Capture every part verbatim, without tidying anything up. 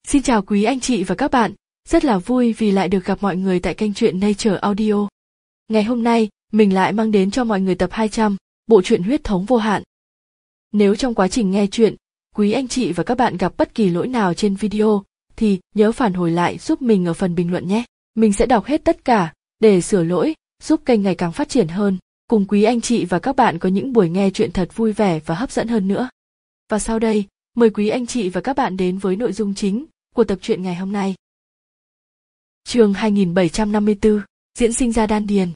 Xin chào quý anh chị và các bạn, rất là vui vì lại được gặp mọi người tại kênh truyện Nature Audio. Ngày hôm nay, mình lại mang đến cho mọi người tập hai trăm, bộ truyện Huyết thống vô hạn. Nếu trong quá trình nghe truyện, quý anh chị và các bạn gặp bất kỳ lỗi nào trên video, thì nhớ phản hồi lại giúp mình ở phần bình luận nhé. Mình sẽ đọc hết tất cả, để sửa lỗi, giúp kênh ngày càng phát triển hơn, cùng quý anh chị và các bạn có những buổi nghe truyện thật vui vẻ và hấp dẫn hơn nữa. Và sau đây, mời quý anh chị và các bạn đến với nội dung chính của tập truyện ngày hôm nay. Chương hai nghìn bảy trăm năm mươi tư, diễn sinh ra đan điền.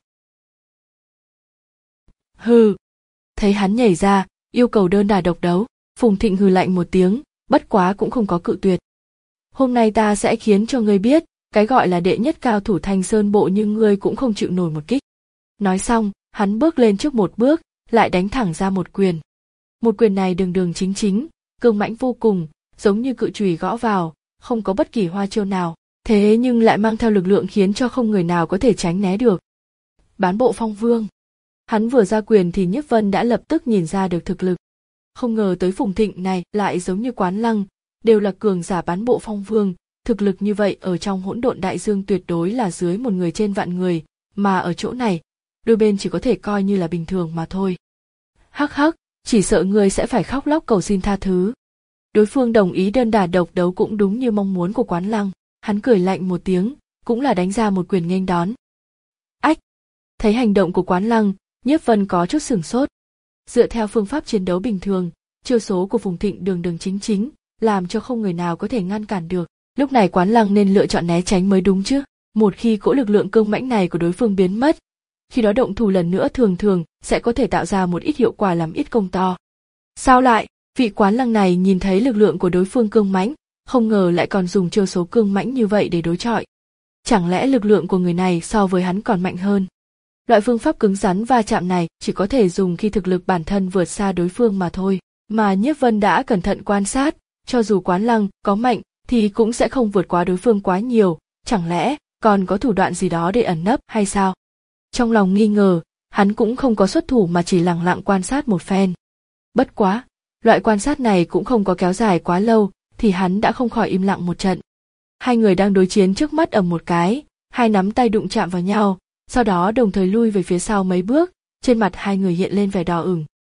Hừ. Thấy hắn nhảy ra, yêu cầu đơn đà độc đấu, Phùng Thịnh hừ lạnh một tiếng, bất quá cũng không có cự tuyệt. Hôm nay ta sẽ khiến cho ngươi biết, cái gọi là đệ nhất cao thủ Thanh Sơn Bộ nhưng ngươi cũng không chịu nổi một kích. Nói xong, hắn bước lên trước một bước, lại đánh thẳng ra một quyền. Một quyền này đường đường chính chính, cương mãnh vô cùng, giống như cự chùy gõ vào, không có bất kỳ hoa chiêu nào, thế nhưng lại mang theo lực lượng khiến cho không người nào có thể tránh né được. Bán bộ phong vương. Hắn vừa ra quyền thì Nhiếp Vân đã lập tức nhìn ra được thực lực. Không ngờ tới Phùng Thịnh này lại giống như Quán Lăng, đều là cường giả bán bộ phong vương, thực lực như vậy ở trong hỗn độn đại dương tuyệt đối là dưới một người trên vạn người, mà ở chỗ này, đôi bên chỉ có thể coi như là bình thường mà thôi. Hắc hắc, chỉ sợ ngươi sẽ phải khóc lóc cầu xin tha thứ. Đối phương đồng ý đơn đà độc đấu cũng đúng như mong muốn của Quán Lăng, hắn cười lạnh một tiếng, cũng là đánh ra một quyền nghênh đón. Ách! Thấy hành động của Quán Lăng, Nhiếp Vân có chút sửng sốt. Dựa theo phương pháp chiến đấu bình thường, chiêu số của Phùng Thịnh đường đường chính chính, làm cho không người nào có thể ngăn cản được. Lúc này Quán Lăng nên lựa chọn né tránh mới đúng chứ. Một khi cỗ lực lượng cương mãnh này của đối phương biến mất, khi đó động thủ lần nữa thường thường sẽ có thể tạo ra một ít hiệu quả làm ít công to. Sao lại? Vị Quán Lăng này nhìn thấy lực lượng của đối phương cương mãnh, không ngờ lại còn dùng chiêu số cương mãnh như vậy để đối chọi. Chẳng lẽ lực lượng của người này so với hắn còn mạnh hơn? Loại phương pháp cứng rắn va chạm này chỉ có thể dùng khi thực lực bản thân vượt xa đối phương mà thôi. Mà Nhiếp Vân đã cẩn thận quan sát, cho dù Quán Lăng có mạnh thì cũng sẽ không vượt quá đối phương quá nhiều, chẳng lẽ còn có thủ đoạn gì đó để ẩn nấp hay sao? Trong lòng nghi ngờ, hắn cũng không có xuất thủ mà chỉ lặng lặng quan sát một phen. Bất quá, loại quan sát này cũng không có kéo dài quá lâu, thì hắn đã không khỏi im lặng một trận. Hai người đang đối chiến trước mắt ầm một cái, hai nắm tay đụng chạm vào nhau, sau đó đồng thời lui về phía sau mấy bước, trên mặt hai người hiện lên vẻ đỏ ửng.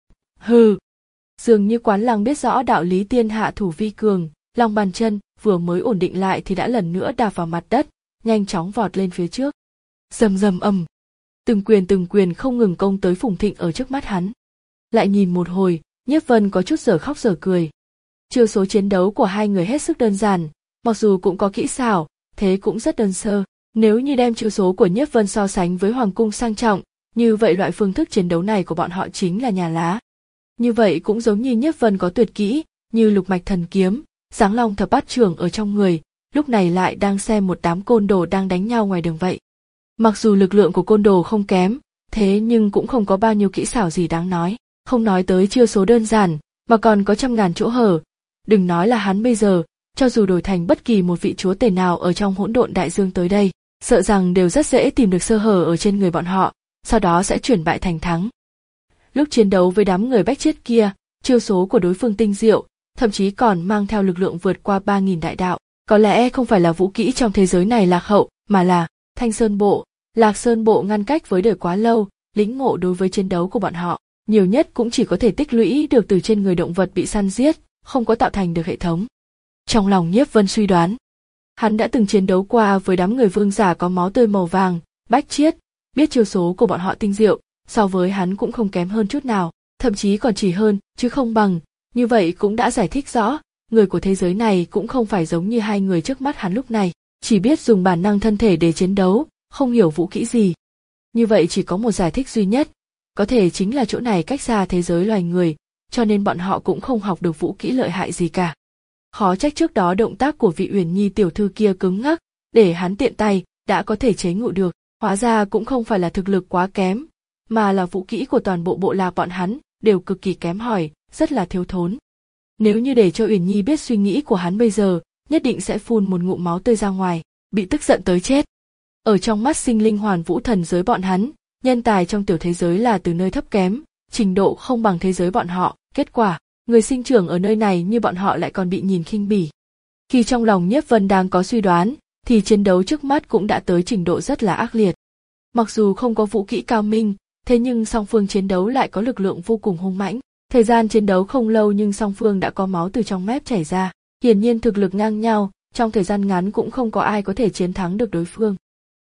Hừ! Dường như Quán Lăng biết rõ đạo lý tiên hạ thủ vi cường, lòng bàn chân vừa mới ổn định lại thì đã lần nữa đạp vào mặt đất, nhanh chóng vọt lên phía trước. Rầm rầm ầm. Từng quyền từng quyền không ngừng công tới Phùng Thịnh ở trước mắt hắn. Lại nhìn một hồi, Nhiếp Vân có chút dở khóc dở cười. Chiêu số chiến đấu của hai người hết sức đơn giản, mặc dù cũng có kỹ xảo, thế cũng rất đơn sơ. Nếu như đem chiêu số của Nhiếp Vân so sánh với Hoàng cung sang trọng, như vậy loại phương thức chiến đấu này của bọn họ chính là nhà lá. Như vậy cũng giống như Nhiếp Vân có tuyệt kỹ, như lục mạch thần kiếm, giáng long thập bát trưởng ở trong người, lúc này lại đang xem một đám côn đồ đang đánh nhau ngoài đường vậy. Mặc dù lực lượng của côn đồ không kém, thế nhưng cũng không có bao nhiêu kỹ xảo gì đáng nói, không nói tới chiêu số đơn giản, mà còn có trăm ngàn chỗ hở. Đừng nói là hắn bây giờ, cho dù đổi thành bất kỳ một vị chúa tể nào ở trong hỗn độn đại dương tới đây, sợ rằng đều rất dễ tìm được sơ hở ở trên người bọn họ, sau đó sẽ chuyển bại thành thắng. Lúc chiến đấu với đám người bách chiết kia, chiêu số của đối phương tinh diệu, thậm chí còn mang theo lực lượng vượt qua ba nghìn đại đạo, có lẽ không phải là vũ kỹ trong thế giới này lạc hậu, mà là Thanh Sơn Bộ, Lạc Sơn Bộ ngăn cách với đời quá lâu, lĩnh ngộ đối với chiến đấu của bọn họ, nhiều nhất cũng chỉ có thể tích lũy được từ trên người động vật bị săn giết, không có tạo thành được hệ thống. Trong lòng Nhiếp Vân suy đoán, hắn đã từng chiến đấu qua với đám người vương giả có máu tươi màu vàng, bách chiết, biết chiêu số của bọn họ tinh diệu, so với hắn cũng không kém hơn chút nào, thậm chí còn chỉ hơn, chứ không bằng, như vậy cũng đã giải thích rõ, người của thế giới này cũng không phải giống như hai người trước mắt hắn lúc này, chỉ biết dùng bản năng thân thể để chiến đấu, không hiểu vũ kỹ gì. Như vậy chỉ có một giải thích duy nhất, có thể chính là chỗ này cách xa thế giới loài người, cho nên bọn họ cũng không học được vũ kỹ lợi hại gì cả. Khó trách trước đó động tác của vị Uyển Nhi tiểu thư kia cứng ngắc, để hắn tiện tay đã có thể chế ngự được, hóa ra cũng không phải là thực lực quá kém, mà là vũ kỹ của toàn bộ bộ lạc bọn hắn đều cực kỳ kém hỏi, rất là thiếu thốn. Nếu như để cho Uyển Nhi biết suy nghĩ của hắn bây giờ, nhất định sẽ phun một ngụm máu tươi ra ngoài, bị tức giận tới chết. Ở trong mắt sinh linh hoàn vũ thần giới bọn hắn, nhân tài trong tiểu thế giới là từ nơi thấp kém, trình độ không bằng thế giới bọn họ, kết quả, người sinh trưởng ở nơi này như bọn họ lại còn bị nhìn khinh bỉ. Khi trong lòng Nhiếp Vân đang có suy đoán, thì chiến đấu trước mắt cũng đã tới trình độ rất là ác liệt. Mặc dù không có vũ kỹ cao minh, thế nhưng song phương chiến đấu lại có lực lượng vô cùng hung mãnh. Thời gian chiến đấu không lâu nhưng song phương đã có máu từ trong mép chảy ra. Hiển nhiên thực lực ngang nhau, trong thời gian ngắn cũng không có ai có thể chiến thắng được đối phương.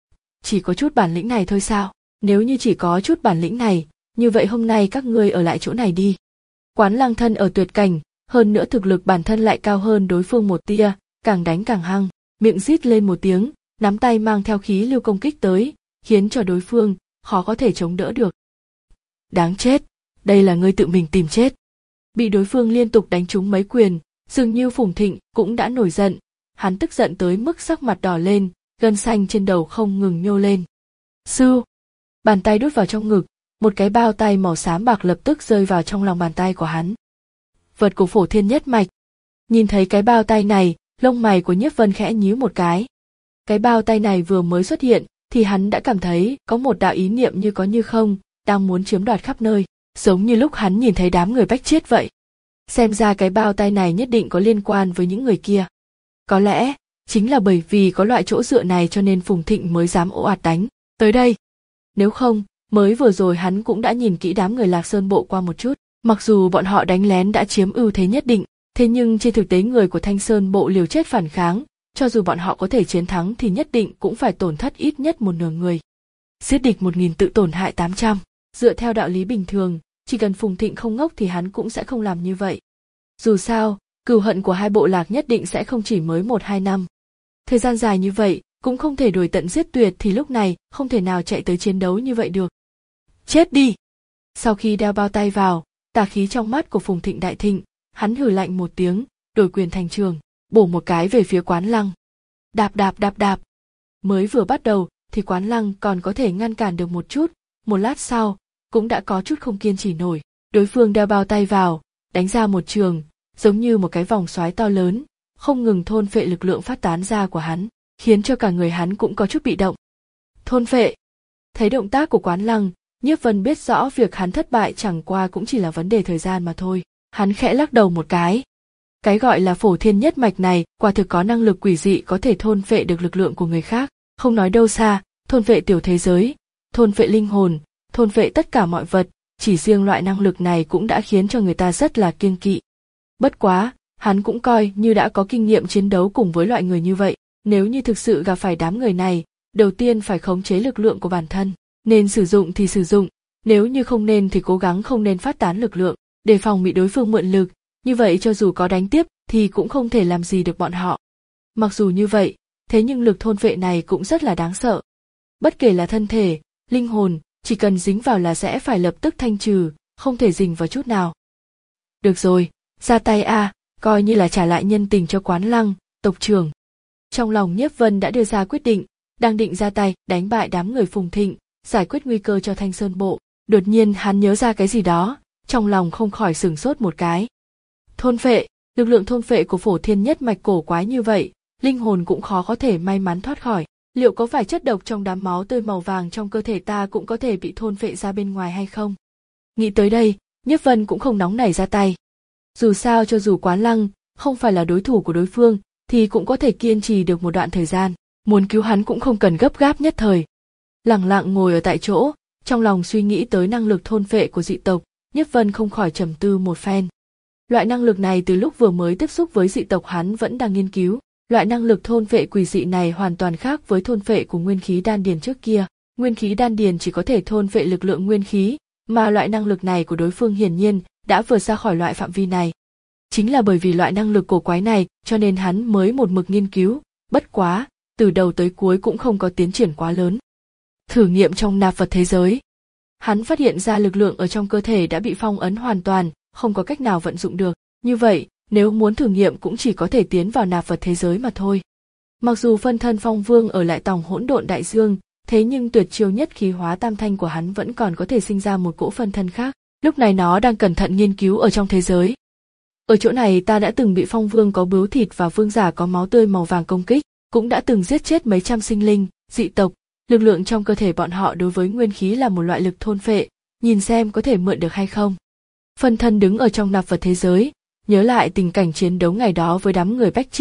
Chỉ có chút bản lĩnh này thôi sao? Nếu như chỉ có chút bản lĩnh này, như vậy hôm nay các ngươi ở lại chỗ này đi. Quán Lăng thân ở tuyệt cảnh, hơn nữa thực lực bản thân lại cao hơn đối phương một tia, càng đánh càng hăng, miệng rít lên một tiếng, nắm tay mang theo khí lưu công kích tới, khiến cho đối phương khó có thể chống đỡ được. Đáng chết, đây là ngươi tự mình tìm chết. Bị đối phương liên tục đánh trúng mấy quyền, dường như Phùng Thịnh cũng đã nổi giận, hắn tức giận tới mức sắc mặt đỏ lên, gân xanh trên đầu không ngừng nhô lên. Sư, bàn tay đút vào trong ngực, một cái bao tay màu xám bạc lập tức rơi vào trong lòng bàn tay của hắn. Vật của Phổ Thiên Nhất Mạch. Nhìn thấy cái bao tay này, lông mày của Nhiếp Vân khẽ nhíu một cái. Cái bao tay này vừa mới xuất hiện, thì hắn đã cảm thấy có một đạo ý niệm như có như không, đang muốn chiếm đoạt khắp nơi, giống như lúc hắn nhìn thấy đám người Bách Chiết vậy. Xem ra cái bao tay này nhất định có liên quan với những người kia. Có lẽ, chính là bởi vì có loại chỗ dựa này cho nên Phùng Thịnh mới dám ồ ạt đánh tới đây. Nếu không, mới vừa rồi hắn cũng đã nhìn kỹ đám người Lạc Sơn Bộ qua một chút. Mặc dù bọn họ đánh lén đã chiếm ưu thế nhất định, thế nhưng trên thực tế người của Thanh Sơn Bộ liều chết phản kháng, cho dù bọn họ có thể chiến thắng thì nhất định cũng phải tổn thất ít nhất một nửa người. Giết địch một nghìn tự tổn hại tám trăm, dựa theo đạo lý bình thường, chỉ cần Phùng Thịnh không ngốc thì hắn cũng sẽ không làm như vậy. Dù sao, cừu hận của hai bộ lạc nhất định sẽ không chỉ mới một hai năm. Thời gian dài như vậy, cũng không thể đuổi tận giết tuyệt thì lúc này không thể nào chạy tới chiến đấu như vậy được. Chết đi! Sau khi đeo bao tay vào, tà khí trong mắt của Phùng Thịnh đại thịnh, hắn hừ lạnh một tiếng, đổi quyền thành trường, bổ một cái về phía Quán Lăng. Đạp đạp đạp đạp. Mới vừa bắt đầu thì Quán Lăng còn có thể ngăn cản được một chút, một lát sau, cũng đã có chút không kiên trì nổi. Đối phương đeo bao tay vào, đánh ra một trường, giống như một cái vòng xoáy to lớn, không ngừng thôn phệ lực lượng phát tán ra của hắn, khiến cho cả người hắn cũng có chút bị động. Thôn phệ. Thấy động tác của Quán Lăng, Nhiếp Vân biết rõ việc hắn thất bại chẳng qua cũng chỉ là vấn đề thời gian mà thôi. Hắn khẽ lắc đầu một cái. Cái gọi là Phổ Thiên Nhất Mạch này quả thực có năng lực quỷ dị có thể thôn phệ được lực lượng của người khác, không nói đâu xa, thôn phệ tiểu thế giới, thôn phệ linh hồn, thôn phệ tất cả mọi vật, chỉ riêng loại năng lực này cũng đã khiến cho người ta rất là kiêng kỵ. Bất quá, hắn cũng coi như đã có kinh nghiệm chiến đấu cùng với loại người như vậy, nếu như thực sự gặp phải đám người này, đầu tiên phải khống chế lực lượng của bản thân, nên sử dụng thì sử dụng, nếu như không nên thì cố gắng không nên phát tán lực lượng, đề phòng bị đối phương mượn lực, như vậy cho dù có đánh tiếp thì cũng không thể làm gì được bọn họ. Mặc dù như vậy, thế nhưng lực thôn phệ này cũng rất là đáng sợ. Bất kể là thân thể, linh hồn, chỉ cần dính vào là sẽ phải lập tức thanh trừ, không thể dính vào chút nào. Được rồi, ra tay a, coi như là trả lại nhân tình cho Quán Lăng, tộc trưởng. Trong lòng Nhiếp Vân đã đưa ra quyết định, đang định ra tay đánh bại đám người Phùng Thịnh, giải quyết nguy cơ cho Thanh Sơn Bộ. Đột nhiên hắn nhớ ra cái gì đó, trong lòng không khỏi sửng sốt một cái. Thôn phệ, lực lượng thôn phệ của Phổ Thiên Nhất Mạch cổ quái như vậy, linh hồn cũng khó có thể may mắn thoát khỏi. Liệu có phải chất độc trong đám máu tươi màu vàng trong cơ thể ta cũng có thể bị thôn phệ ra bên ngoài hay không? Nghĩ tới đây, Nhiếp Vân cũng không nóng nảy ra tay. Dù sao cho dù Quán Lăng không phải là đối thủ của đối phương, thì cũng có thể kiên trì được một đoạn thời gian, muốn cứu hắn cũng không cần gấp gáp nhất thời. Lẳng lặng ngồi ở tại chỗ, trong lòng suy nghĩ tới năng lực thôn phệ của dị tộc, Nhiếp Vân không khỏi trầm tư một phen. Loại năng lực này từ lúc vừa mới tiếp xúc với dị tộc hắn vẫn đang nghiên cứu. Loại năng lực thôn phệ quỷ dị này hoàn toàn khác với thôn phệ của nguyên khí đan điền trước kia. Nguyên khí đan điền chỉ có thể thôn phệ lực lượng nguyên khí, mà loại năng lực này của đối phương hiển nhiên đã vượt ra khỏi loại phạm vi này. Chính là bởi vì loại năng lực cổ quái này cho nên hắn mới một mực nghiên cứu, bất quá, từ đầu tới cuối cũng không có tiến triển quá lớn. Thử nghiệm trong nạp vật thế giới. Hắn phát hiện ra lực lượng ở trong cơ thể đã bị phong ấn hoàn toàn, không có cách nào vận dụng được. Như vậy, nếu muốn thử nghiệm cũng chỉ có thể tiến vào nạp vật thế giới mà thôi. Mặc dù phân thân Phong Vương ở lại tòng hỗn độn đại dương, thế nhưng tuyệt chiêu nhất khí hóa tam thanh của hắn vẫn còn có thể sinh ra một cỗ phân thân khác. Lúc này nó đang cẩn thận nghiên cứu ở trong thế giới. Ở chỗ này ta đã từng bị Phong Vương có bướu thịt và vương giả có máu tươi màu vàng công kích, cũng đã từng giết chết mấy trăm sinh linh, dị tộc. Lực lượng trong cơ thể bọn họ đối với nguyên khí là một loại lực thôn phệ, nhìn xem có thể mượn được hay không. Phân thân đứng ở trong nạp vật thế giới, nhớ lại tình cảnh chiến đấu ngày đó với đám người Bách Chiết,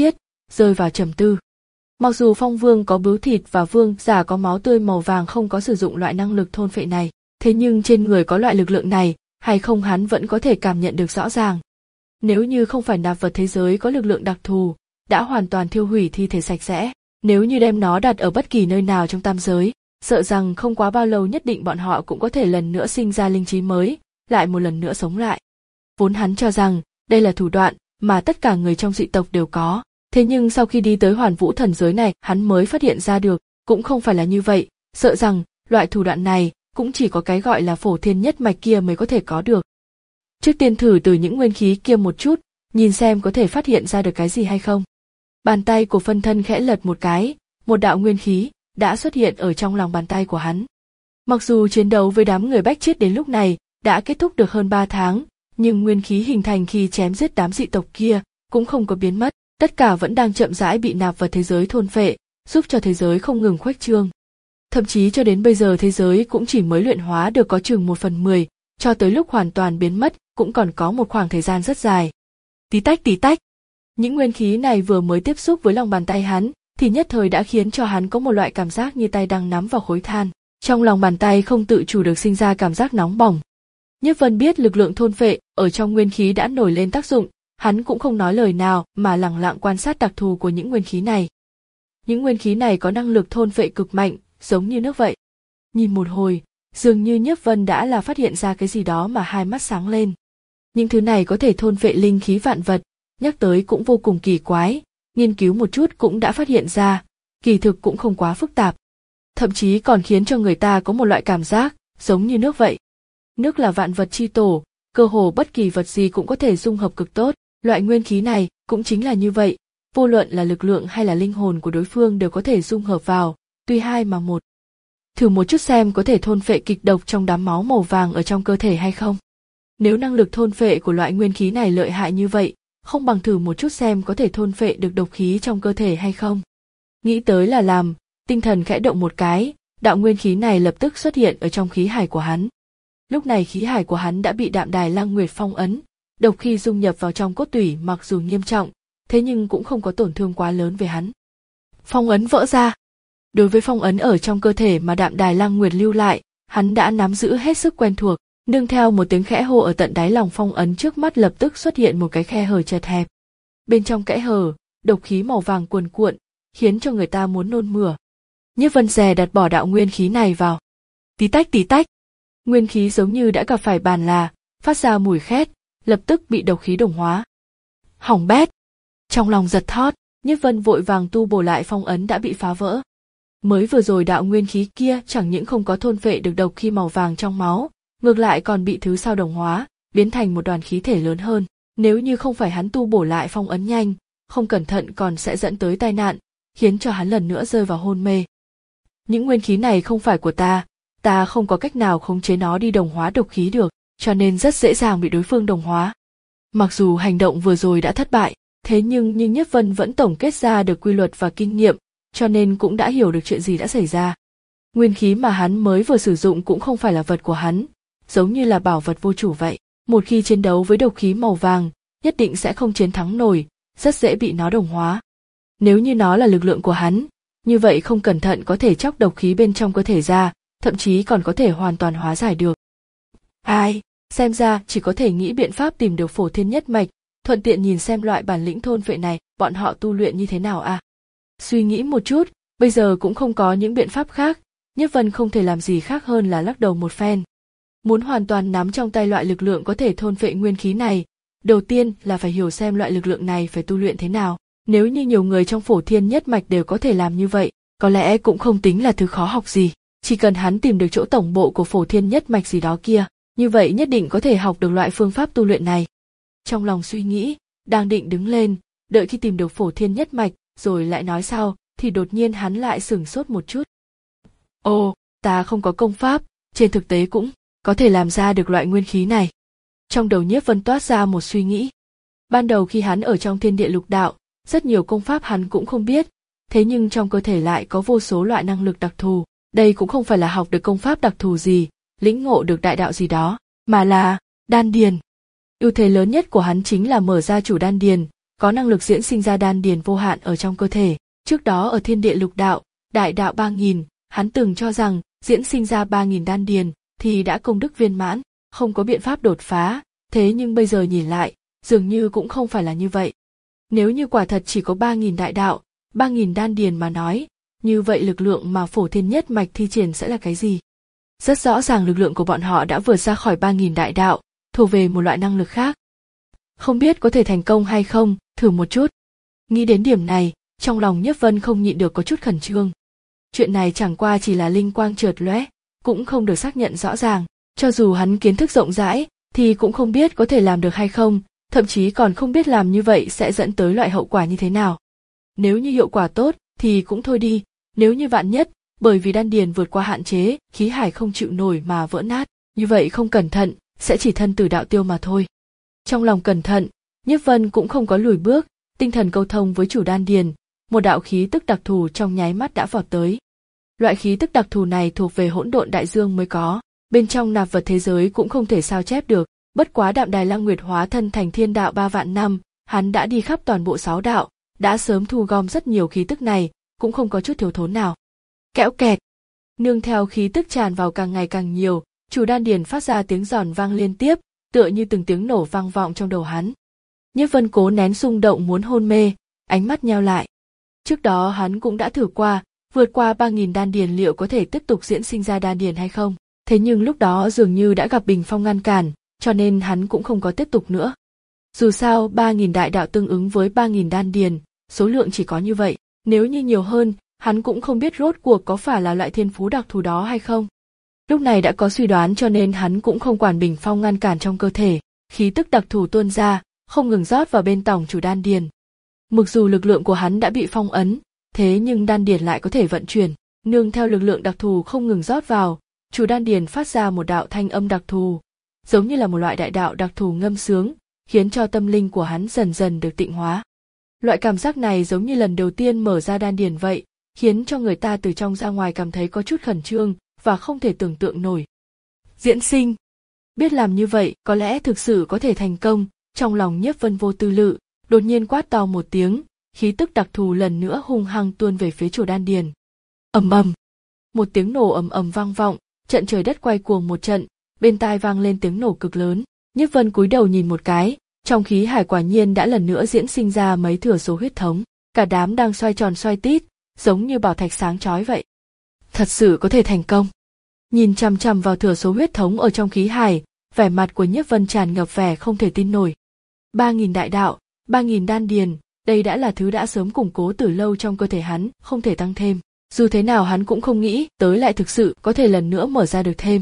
rơi vào trầm tư. Mặc dù Phong Vương có bướu thịt và Vương giả có máu tươi màu vàng không có sử dụng loại năng lực thôn phệ này, thế nhưng trên người có loại lực lượng này, hay không hắn vẫn có thể cảm nhận được rõ ràng. Nếu như không phải nạp vật thế giới có lực lượng đặc thù, đã hoàn toàn thiêu hủy thi thể sạch sẽ, nếu như đem nó đặt ở bất kỳ nơi nào trong tam giới, sợ rằng không quá bao lâu nhất định bọn họ cũng có thể lần nữa sinh ra linh trí mới, lại một lần nữa sống lại. Vốn hắn cho rằng, đây là thủ đoạn mà tất cả người trong dị tộc đều có, thế nhưng sau khi đi tới Hoàn Vũ thần giới này, hắn mới phát hiện ra được, cũng không phải là như vậy, sợ rằng, loại thủ đoạn này, cũng chỉ có cái gọi là phổ thiên nhất mạch kia mới có thể có được. Trước tiên thử từ những nguyên khí kia một chút, nhìn xem có thể phát hiện ra được cái gì hay không. Bàn tay của phân thân khẽ lật một cái, một đạo nguyên khí đã xuất hiện ở trong lòng bàn tay của hắn. Mặc dù chiến đấu với đám người Bách Chiết đến lúc này đã kết thúc được hơn ba tháng, nhưng nguyên khí hình thành khi chém giết đám dị tộc kia cũng không có biến mất, tất cả vẫn đang chậm rãi bị nạp vào thế giới thôn phệ, giúp cho thế giới không ngừng khuếch trương. Thậm chí cho đến bây giờ thế giới cũng chỉ mới luyện hóa được có chừng một phần mười, cho tới lúc hoàn toàn biến mất cũng còn có một khoảng thời gian rất dài. Tí tách tí tách, những nguyên khí này vừa mới tiếp xúc với lòng bàn tay hắn, thì nhất thời đã khiến cho hắn có một loại cảm giác như tay đang nắm vào khối than, trong lòng bàn tay không tự chủ được sinh ra cảm giác nóng bỏng. Nhiếp Vân biết lực lượng thôn phệ ở trong nguyên khí đã nổi lên tác dụng, hắn cũng không nói lời nào mà lẳng lặng quan sát đặc thù của những nguyên khí này. Những nguyên khí này có năng lực thôn phệ cực mạnh, giống như nước vậy. Nhìn một hồi, dường như Nhiếp Vân đã là phát hiện ra cái gì đó mà hai mắt sáng lên. Những thứ này có thể thôn phệ linh khí vạn vật, nhắc tới cũng vô cùng kỳ quái, nghiên cứu một chút cũng đã phát hiện ra, kỳ thực cũng không quá phức tạp. Thậm chí còn khiến cho người ta có một loại cảm giác, giống như nước vậy. Nước là vạn vật chi tổ, cơ hồ bất kỳ vật gì cũng có thể dung hợp cực tốt, loại nguyên khí này cũng chính là như vậy, vô luận là lực lượng hay là linh hồn của đối phương đều có thể dung hợp vào, tuy hai mà một. Thử một chút xem có thể thôn phệ kịch độc trong đám máu màu vàng ở trong cơ thể hay không. Nếu năng lực thôn phệ của loại nguyên khí này lợi hại như vậy, không bằng thử một chút xem có thể thôn phệ được độc khí trong cơ thể hay không. Nghĩ tới là làm, tinh thần khẽ động một cái, đạo nguyên khí này lập tức xuất hiện ở trong khí hải của hắn. Lúc này khí hải của hắn đã bị Đạm Đài Lăng Nguyệt phong ấn, độc khí dung nhập vào trong cốt tủy mặc dù nghiêm trọng, thế nhưng cũng không có tổn thương quá lớn về hắn. Phong ấn vỡ ra. Đối với phong ấn ở trong cơ thể mà Đạm Đài Lăng Nguyệt lưu lại, hắn đã nắm giữ hết sức quen thuộc, nương theo một tiếng khẽ hô ở tận đáy lòng phong ấn trước mắt lập tức xuất hiện một cái khe hở chật hẹp. Bên trong kẽ hở, độc khí màu vàng cuồn cuộn, khiến cho người ta muốn nôn mửa. Nhiếp Vân dè đặt bỏ đạo nguyên khí này vào. Tí tách tí tách, nguyên khí giống như đã gặp phải bàn là, phát ra mùi khét, lập tức bị độc khí đồng hóa. Hỏng bét. Trong lòng giật thót, Nhiếp Vân vội vàng tu bổ lại phong ấn đã bị phá vỡ. Mới vừa rồi đạo nguyên khí kia chẳng những không có thôn phệ được độc khí màu vàng trong máu, ngược lại còn bị thứ sao đồng hóa, biến thành một đoàn khí thể lớn hơn. Nếu như không phải hắn tu bổ lại phong ấn nhanh, không cẩn thận còn sẽ dẫn tới tai nạn, khiến cho hắn lần nữa rơi vào hôn mê. Những nguyên khí này không phải của ta, ta không có cách nào khống chế nó đi đồng hóa độc khí được, cho nên rất dễ dàng bị đối phương đồng hóa. Mặc dù hành động vừa rồi đã thất bại, thế nhưng nhưng Nhiếp Vân vẫn tổng kết ra được quy luật và kinh nghiệm, cho nên cũng đã hiểu được chuyện gì đã xảy ra. Nguyên khí mà hắn mới vừa sử dụng cũng không phải là vật của hắn, giống như là bảo vật vô chủ vậy. Một khi chiến đấu với độc khí màu vàng, nhất định sẽ không chiến thắng nổi, rất dễ bị nó đồng hóa. Nếu như nó là lực lượng của hắn, như vậy không cẩn thận có thể chóc độc khí bên trong cơ thể ra, thậm chí còn có thể hoàn toàn hóa giải được. Ai, xem ra chỉ có thể nghĩ biện pháp tìm được Phổ Thiên Nhất Mạch, thuận tiện nhìn xem loại bản lĩnh thôn phệ này, bọn họ tu luyện như thế nào à. Suy nghĩ một chút, bây giờ cũng không có những biện pháp khác, Nhiếp Vân không thể làm gì khác hơn là lắc đầu một phen. Muốn hoàn toàn nắm trong tay loại lực lượng có thể thôn phệ nguyên khí này, đầu tiên là phải hiểu xem loại lực lượng này phải tu luyện thế nào. Nếu như nhiều người trong Phổ Thiên Nhất Mạch đều có thể làm như vậy, có lẽ cũng không tính là thứ khó học gì. Chỉ cần hắn tìm được chỗ tổng bộ của Phổ Thiên Nhất Mạch gì đó kia, như vậy nhất định có thể học được loại phương pháp tu luyện này. Trong lòng suy nghĩ, đang định đứng lên, đợi khi tìm được Phổ Thiên Nhất Mạch, rồi lại nói sau, thì đột nhiên hắn lại sửng sốt một chút. Ồ, ta không có công pháp, trên thực tế cũng có thể làm ra được loại nguyên khí này. Trong đầu Nhiếp Vân toát ra một suy nghĩ. Ban đầu khi hắn ở trong thiên địa lục đạo, rất nhiều công pháp hắn cũng không biết, thế nhưng trong cơ thể lại có vô số loại năng lực đặc thù. Đây cũng không phải là học được công pháp đặc thù gì, lĩnh ngộ được đại đạo gì đó, mà là đan điền. Ưu thế lớn nhất của hắn chính là mở ra chủ đan điền, có năng lực diễn sinh ra đan điền vô hạn ở trong cơ thể. Trước đó ở thiên địa lục đạo, đại đạo ba nghìn, hắn từng cho rằng diễn sinh ra ba nghìn đan điền thì đã công đức viên mãn, không có biện pháp đột phá, thế nhưng bây giờ nhìn lại, dường như cũng không phải là như vậy. Nếu như quả thật chỉ có ba nghìn đại đạo, ba nghìn đan điền mà nói, như vậy lực lượng mà Phổ Thiên Nhất Mạch thi triển sẽ là cái gì? Rất rõ ràng lực lượng của bọn họ đã vượt ra khỏi ba nghìn đại đạo, thuộc về một loại năng lực khác. Không biết có thể thành công hay không, thử một chút. Nghĩ đến điểm này, trong lòng Nhiếp Vân không nhịn được có chút khẩn trương. Chuyện này chẳng qua chỉ là linh quang chợt lóe, cũng không được xác nhận rõ ràng. Cho dù hắn kiến thức rộng rãi, thì cũng không biết có thể làm được hay không, thậm chí còn không biết làm như vậy sẽ dẫn tới loại hậu quả như thế nào. Nếu như hiệu quả tốt, thì cũng thôi đi, nếu như vạn nhất, bởi vì đan điền vượt qua hạn chế, khí hải không chịu nổi mà vỡ nát, như vậy không cẩn thận, sẽ chỉ thân tử đạo tiêu mà thôi. Trong lòng cẩn thận, Nhiếp Vân cũng không có lùi bước, tinh thần câu thông với chủ đan điền, một đạo khí tức đặc thù trong nháy mắt đã vọt tới. Loại khí tức đặc thù này thuộc về hỗn độn đại dương mới có, bên trong nạp vật thế giới cũng không thể sao chép được, bất quá Đạm Đài Lăng Nguyệt hóa thân thành thiên đạo ba vạn năm, hắn đã đi khắp toàn bộ sáu đạo, đã sớm thu gom rất nhiều khí tức này, cũng không có chút thiếu thốn nào. Kẽo kẹt, nương theo khí tức tràn vào càng ngày càng nhiều, chủ đan điền phát ra tiếng giòn vang liên tiếp, tựa như từng tiếng nổ vang vọng trong đầu hắn. Nhiếp Vân cố nén xung động muốn hôn mê, ánh mắt nheo lại. Trước đó hắn cũng đã thử qua, vượt qua ba nghìn đan điền liệu có thể tiếp tục diễn sinh ra đan điền hay không. Thế nhưng lúc đó dường như đã gặp bình phong ngăn cản, cho nên hắn cũng không có tiếp tục nữa. Dù sao ba nghìn đại đạo tương ứng với ba nghìn đan điền, số lượng chỉ có như vậy, nếu như nhiều hơn, hắn cũng không biết rốt cuộc có phải là loại thiên phú đặc thù đó hay không. Lúc này đã có suy đoán cho nên hắn cũng không quản bình phong ngăn cản trong cơ thể, khí tức đặc thù tuôn ra, không ngừng rót vào bên tổng chủ đan điền. Mặc dù lực lượng của hắn đã bị phong ấn, thế nhưng đan điền lại có thể vận chuyển, nương theo lực lượng đặc thù không ngừng rót vào, chủ đan điền phát ra một đạo thanh âm đặc thù, giống như là một loại đại đạo đặc thù ngâm sướng, khiến cho tâm linh của hắn dần dần được tịnh hóa. Loại cảm giác này giống như lần đầu tiên mở ra đan điền vậy, khiến cho người ta từ trong ra ngoài cảm thấy có chút khẩn trương và không thể tưởng tượng nổi. Diễn sinh, biết làm như vậy có lẽ thực sự có thể thành công, trong lòng Nhiếp Vân vô tư lự, đột nhiên quát to một tiếng, khí tức đặc thù lần nữa hung hăng tuôn về phía chủ đan điền. Ầm ầm, một tiếng nổ ầm ầm vang vọng, trận trời đất quay cuồng một trận, bên tai vang lên tiếng nổ cực lớn. Nhiếp Vân cúi đầu nhìn một cái, trong khí hải quả nhiên đã lần nữa diễn sinh ra mấy thừa số huyết thống, cả đám đang xoay tròn xoay tít, giống như bảo thạch sáng chói vậy. Thật sự có thể thành công. Nhìn chằm chằm vào thừa số huyết thống ở trong khí hải, vẻ mặt của Nhiếp Vân tràn ngập vẻ không thể tin nổi. Ba nghìn đại đạo, ba nghìn đan điền, đây đã là thứ đã sớm củng cố từ lâu trong cơ thể hắn, không thể tăng thêm. Dù thế nào hắn cũng không nghĩ tới lại thực sự có thể lần nữa mở ra được thêm.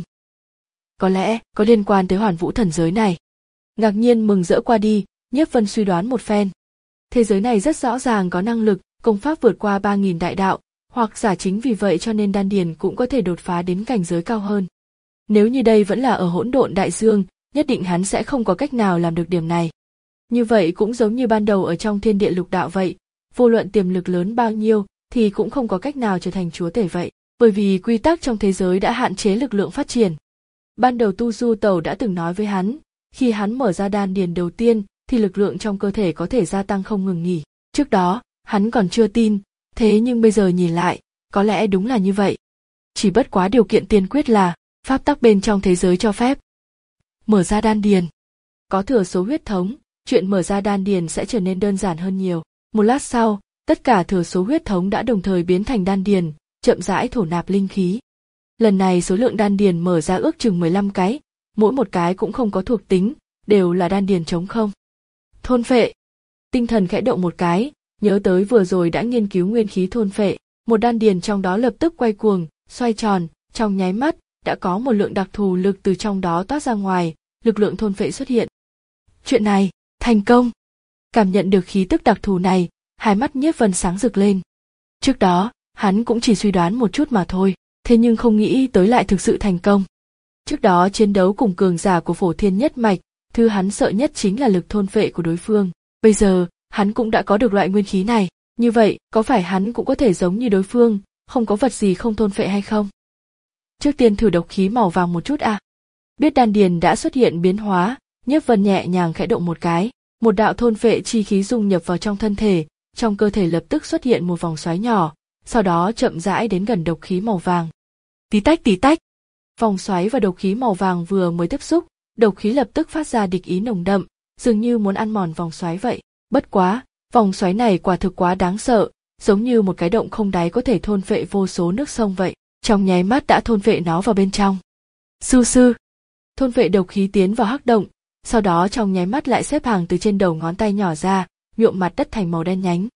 Có lẽ có liên quan tới Hoàn Vũ thần giới này. Ngạc nhiên mừng rỡ qua đi, Nhiếp Vân suy đoán một phen. Thế giới này rất rõ ràng có năng lực, công pháp vượt qua ba nghìn đại đạo, hoặc giả chính vì vậy cho nên đan điền cũng có thể đột phá đến cảnh giới cao hơn. Nếu như đây vẫn là ở hỗn độn đại dương, nhất định hắn sẽ không có cách nào làm được điểm này. Như vậy cũng giống như ban đầu ở trong thiên địa lục đạo vậy, vô luận tiềm lực lớn bao nhiêu thì cũng không có cách nào trở thành chúa tể vậy, bởi vì quy tắc trong thế giới đã hạn chế lực lượng phát triển. Ban đầu Tu Du Tẩu đã từng nói với hắn, khi hắn mở ra đan điền đầu tiên thì lực lượng trong cơ thể có thể gia tăng không ngừng nghỉ. Trước đó, hắn còn chưa tin, thế nhưng bây giờ nhìn lại, có lẽ đúng là như vậy. Chỉ bất quá điều kiện tiên quyết là, pháp tắc bên trong thế giới cho phép. Mở ra đan điền. Có thừa số huyết thống, chuyện mở ra đan điền sẽ trở nên đơn giản hơn nhiều. Một lát sau, tất cả thừa số huyết thống đã đồng thời biến thành đan điền, chậm rãi thổ nạp linh khí. Lần này số lượng đan điền mở ra ước chừng mười lăm cái, mỗi một cái cũng không có thuộc tính, đều là đan điền trống không. Thôn phệ. Tinh thần khẽ động một cái, nhớ tới vừa rồi đã nghiên cứu nguyên khí thôn phệ, một đan điền trong đó lập tức quay cuồng, xoay tròn, trong nháy mắt, đã có một lượng đặc thù lực từ trong đó toát ra ngoài, lực lượng thôn phệ xuất hiện. Chuyện này, thành công. Cảm nhận được khí tức đặc thù này, hai mắt Nhiếp Vân sáng rực lên. Trước đó, hắn cũng chỉ suy đoán một chút mà thôi, thế nhưng không nghĩ tới lại thực sự thành công. Trước đó chiến đấu cùng cường giả của Phổ Thiên Nhất Mạch, thứ hắn sợ nhất chính là lực thôn phệ của đối phương. Bây giờ, hắn cũng đã có được loại nguyên khí này, như vậy, có phải hắn cũng có thể giống như đối phương, không có vật gì không thôn phệ hay không? Trước tiên thử độc khí màu vàng một chút à. Biết đan điền đã xuất hiện biến hóa, Nhiếp Vân nhẹ nhàng khẽ động một cái, Một đạo thôn phệ chi khí dung nhập vào trong thân thể, trong cơ thể lập tức xuất hiện một vòng xoáy nhỏ, sau đó chậm rãi đến gần độc khí màu vàng. Tí tách tí tách. Vòng xoáy và độc khí màu vàng vừa mới tiếp xúc, độc khí lập tức phát ra địch ý nồng đậm, dường như muốn ăn mòn vòng xoáy vậy. Bất quá, vòng xoáy này quả thực quá đáng sợ, giống như một cái động không đáy có thể thôn phệ vô số nước sông vậy. Trong nháy mắt đã thôn phệ nó vào bên trong. Sư sư. Thôn phệ độc khí tiến vào hắc động, sau đó trong nháy mắt lại xếp hàng từ trên đầu ngón tay nhỏ ra, nhuộm mặt đất thành màu đen nhánh.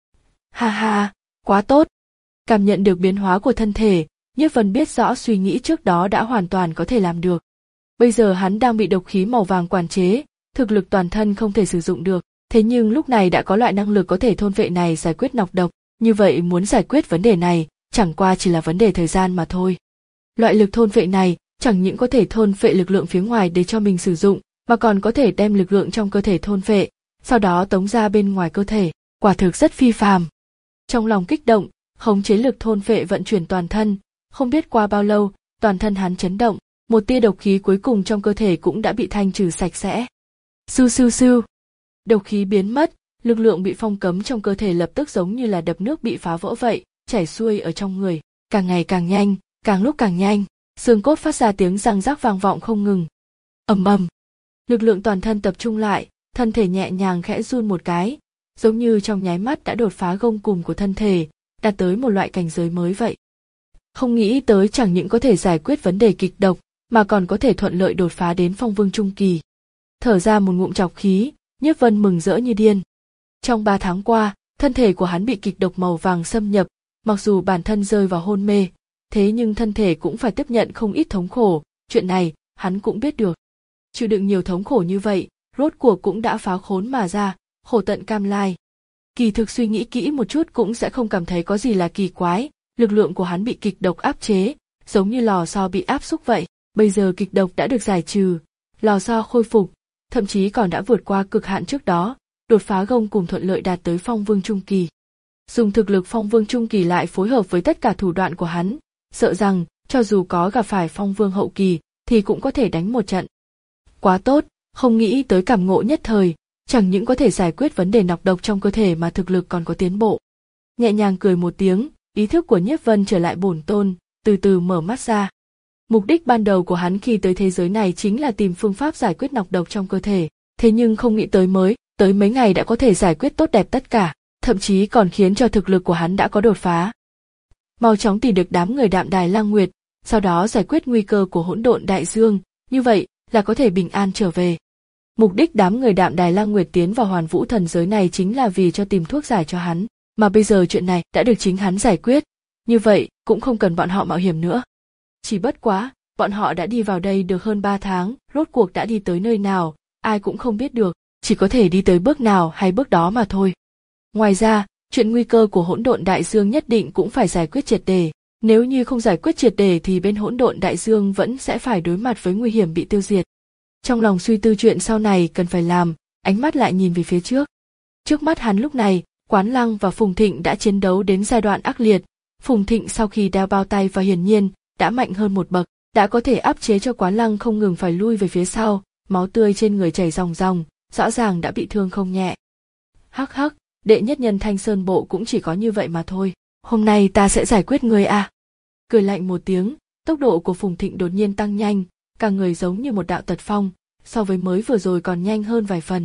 Ha ha, quá tốt. Cảm nhận được biến hóa của thân thể, Nhiếp Vân biết rõ suy nghĩ trước đó đã hoàn toàn có thể làm được. Bây giờ hắn đang bị độc khí màu vàng quản chế, thực lực toàn thân không thể sử dụng được, thế nhưng lúc này đã có loại năng lực có thể thôn phệ này giải quyết nọc độc, như vậy muốn giải quyết vấn đề này, chẳng qua chỉ là vấn đề thời gian mà thôi. Loại lực thôn phệ này chẳng những có thể thôn phệ lực lượng phía ngoài để cho mình sử dụng, mà còn có thể đem lực lượng trong cơ thể thôn phệ, sau đó tống ra bên ngoài cơ thể, quả thực rất phi phàm. Trong lòng kích động, khống chế lực thôn phệ vận chuyển toàn thân, không biết qua bao lâu, toàn thân hắn chấn động, một tia độc khí cuối cùng trong cơ thể cũng đã bị thanh trừ sạch sẽ. Sưu sưu sưu. Độc khí biến mất, lực lượng bị phong cấm trong cơ thể lập tức giống như là đập nước bị phá vỡ vậy, chảy xuôi ở trong người, càng ngày càng nhanh, càng lúc càng nhanh, xương cốt phát ra tiếng răng rắc vang vọng không ngừng. Ầm ầm. Lực lượng toàn thân tập trung lại, thân thể nhẹ nhàng khẽ run một cái, giống như trong nháy mắt đã đột phá gông cùm của thân thể, đạt tới một loại cảnh giới mới vậy. Không nghĩ tới chẳng những có thể giải quyết vấn đề kịch độc, mà còn có thể thuận lợi đột phá đến phong vương trung kỳ. Thở ra một ngụm trọc khí, Nhiếp Vân mừng rỡ như điên. Trong ba tháng qua, thân thể của hắn bị kịch độc màu vàng xâm nhập, mặc dù bản thân rơi vào hôn mê, thế nhưng thân thể cũng phải tiếp nhận không ít thống khổ, chuyện này hắn cũng biết được. Chịu đựng nhiều thống khổ như vậy, rốt cuộc cũng đã phá khốn mà ra, khổ tận cam lai. Kỳ thực suy nghĩ kỹ một chút cũng sẽ không cảm thấy có gì là kỳ quái, lực lượng của hắn bị kịch độc áp chế, giống như lò xo bị áp xúc vậy. Bây giờ kịch độc đã được giải trừ, lò xo khôi phục, thậm chí còn đã vượt qua cực hạn trước đó, đột phá gông cùng thuận lợi đạt tới phong vương trung kỳ. Dùng thực lực phong vương trung kỳ lại phối hợp với tất cả thủ đoạn của hắn, sợ rằng cho dù có gặp phải phong vương hậu kỳ thì cũng có thể đánh một trận. Quá tốt, không nghĩ tới cảm ngộ nhất thời, chẳng những có thể giải quyết vấn đề nọc độc trong cơ thể mà thực lực còn có tiến bộ. Nhẹ nhàng cười một tiếng, ý thức của Nhiếp Vân trở lại bổn tôn, từ từ mở mắt ra. Mục đích ban đầu của hắn khi tới thế giới này chính là tìm phương pháp giải quyết nọc độc trong cơ thể, thế nhưng không nghĩ tới mới, tới mấy ngày đã có thể giải quyết tốt đẹp tất cả, thậm chí còn khiến cho thực lực của hắn đã có đột phá. Mau chóng tìm được đám người Đạm Đài Lang Nguyệt, sau đó giải quyết nguy cơ của hỗn độn đại dương, như vậy là có thể bình an trở về. Mục đích đám người Đạm Đài Lang Nguyệt tiến vào Hoàn Vũ thần giới này chính là vì cho tìm thuốc giải cho hắn, mà bây giờ chuyện này đã được chính hắn giải quyết, như vậy cũng không cần bọn họ mạo hiểm nữa. Chỉ bất quá, bọn họ đã đi vào đây được hơn ba tháng, rốt cuộc đã đi tới nơi nào, ai cũng không biết được, chỉ có thể đi tới bước nào hay bước đó mà thôi. Ngoài ra, chuyện nguy cơ của hỗn độn đại dương nhất định cũng phải giải quyết triệt để, nếu như không giải quyết triệt để thì bên hỗn độn đại dương vẫn sẽ phải đối mặt với nguy hiểm bị tiêu diệt. Trong lòng suy tư chuyện sau này cần phải làm, ánh mắt lại nhìn về phía trước. Trước mắt hắn lúc này, Quán Lăng và Phùng Thịnh đã chiến đấu đến giai đoạn ác liệt. Phùng Thịnh sau khi đeo bao tay và hiển nhiên đã mạnh hơn một bậc, đã có thể áp chế cho Quán Lăng không ngừng phải lui về phía sau, máu tươi trên người chảy ròng ròng, rõ ràng đã bị thương không nhẹ. Hắc hắc, đệ nhất nhân Thanh Sơn Bộ cũng chỉ có như vậy mà thôi, hôm nay ta sẽ giải quyết ngươi à. Cười lạnh một tiếng, tốc độ của Phùng Thịnh đột nhiên tăng nhanh, cả người giống như một đạo tật phong, so với mới vừa rồi còn nhanh hơn vài phần.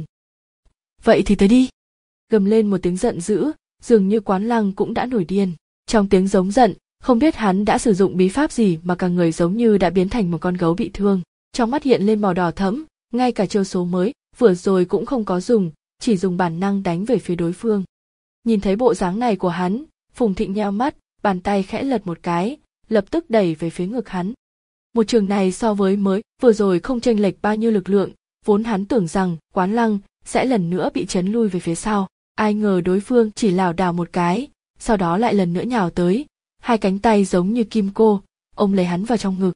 Vậy thì tới đi. Gầm lên một tiếng giận dữ, dường như Quán Lăng cũng đã nổi điên. Trong tiếng giống giận, không biết hắn đã sử dụng bí pháp gì mà cả người giống như đã biến thành một con gấu bị thương. Trong mắt hiện lên màu đỏ thẫm, ngay cả chiêu số mới, vừa rồi cũng không có dùng, chỉ dùng bản năng đánh về phía đối phương. Nhìn thấy bộ dáng này của hắn, Phùng Thịnh nheo mắt, bàn tay khẽ lật một cái, lập tức đẩy về phía ngực hắn. Một trường này so với mới, vừa rồi không chênh lệch bao nhiêu lực lượng, vốn hắn tưởng rằng Quán Lăng sẽ lần nữa bị chấn lui về phía sau, ai ngờ đối phương chỉ lảo đảo một cái, sau đó lại lần nữa nhào tới, hai cánh tay giống như kim cô, ôm lấy hắn vào trong ngực.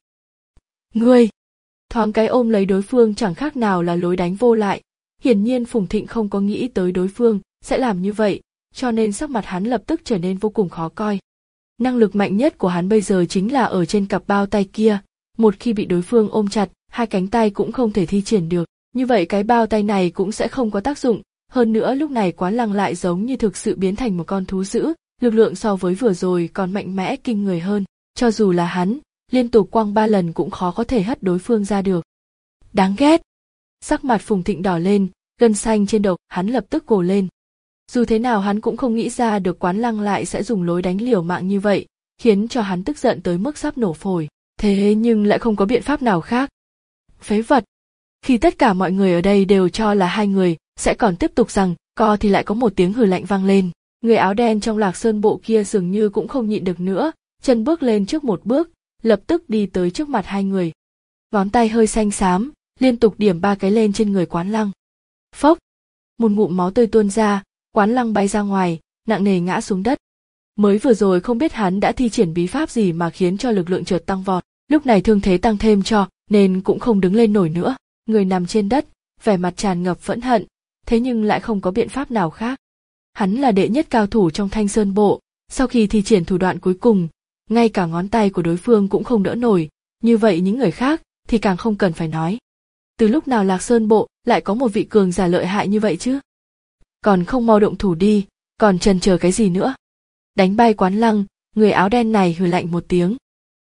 Ngươi! Thoáng cái ôm lấy đối phương chẳng khác nào là lối đánh vô lại, hiển nhiên Phùng Thịnh không có nghĩ tới đối phương sẽ làm như vậy, cho nên sắc mặt hắn lập tức trở nên vô cùng khó coi. Năng lực mạnh nhất của hắn bây giờ chính là ở trên cặp bao tay kia, một khi bị đối phương ôm chặt, hai cánh tay cũng không thể thi triển được, Như vậy cái bao tay này cũng sẽ không có tác dụng, hơn nữa lúc này Quán Lăng lại giống như thực sự biến thành một con thú dữ, lực lượng so với vừa rồi còn mạnh mẽ kinh người hơn, cho dù là hắn, liên tục quăng ba lần cũng khó có thể hất đối phương ra được. Đáng ghét! Sắc mặt Phùng Thịnh đỏ lên, gân xanh trên đầu hắn lập tức gồ lên. Dù thế nào hắn cũng không nghĩ ra được Quán Lăng lại sẽ dùng lối đánh liều mạng như vậy, khiến cho hắn tức giận tới mức sắp nổ phổi, thế nhưng lại không có biện pháp nào khác. Phế vật! Khi tất cả mọi người ở đây đều cho là hai người sẽ còn tiếp tục rằng co thì lại có một tiếng hừ lạnh vang lên. Người áo đen trong Lạc Sơn bộ kia dường như cũng không nhịn được nữa, chân bước lên trước một bước, lập tức đi tới trước mặt hai người. Ngón tay hơi xanh xám, liên tục điểm ba cái lên trên người Quán Lăng. Phốc! Một ngụm máu tươi tuôn ra, Quán Lăng bay ra ngoài, nặng nề ngã xuống đất. Mới vừa rồi không biết hắn đã thi triển bí pháp gì mà khiến cho lực lượng chợt tăng vọt, lúc này thương thế tăng thêm cho, nên cũng không đứng lên nổi nữa. Người nằm trên đất, vẻ mặt tràn ngập phẫn hận, thế nhưng lại không có biện pháp nào khác. Hắn là đệ nhất cao thủ trong Thanh Sơn bộ, sau khi thi triển thủ đoạn cuối cùng, ngay cả ngón tay của đối phương cũng không đỡ nổi, như vậy những người khác thì càng không cần phải nói. Từ lúc nào Lạc Sơn bộ lại có một vị cường giả lợi hại như vậy chứ? Còn không mau động thủ đi, còn chần chờ cái gì nữa? Đánh bay Quán Lăng, người áo đen này hừ lạnh một tiếng.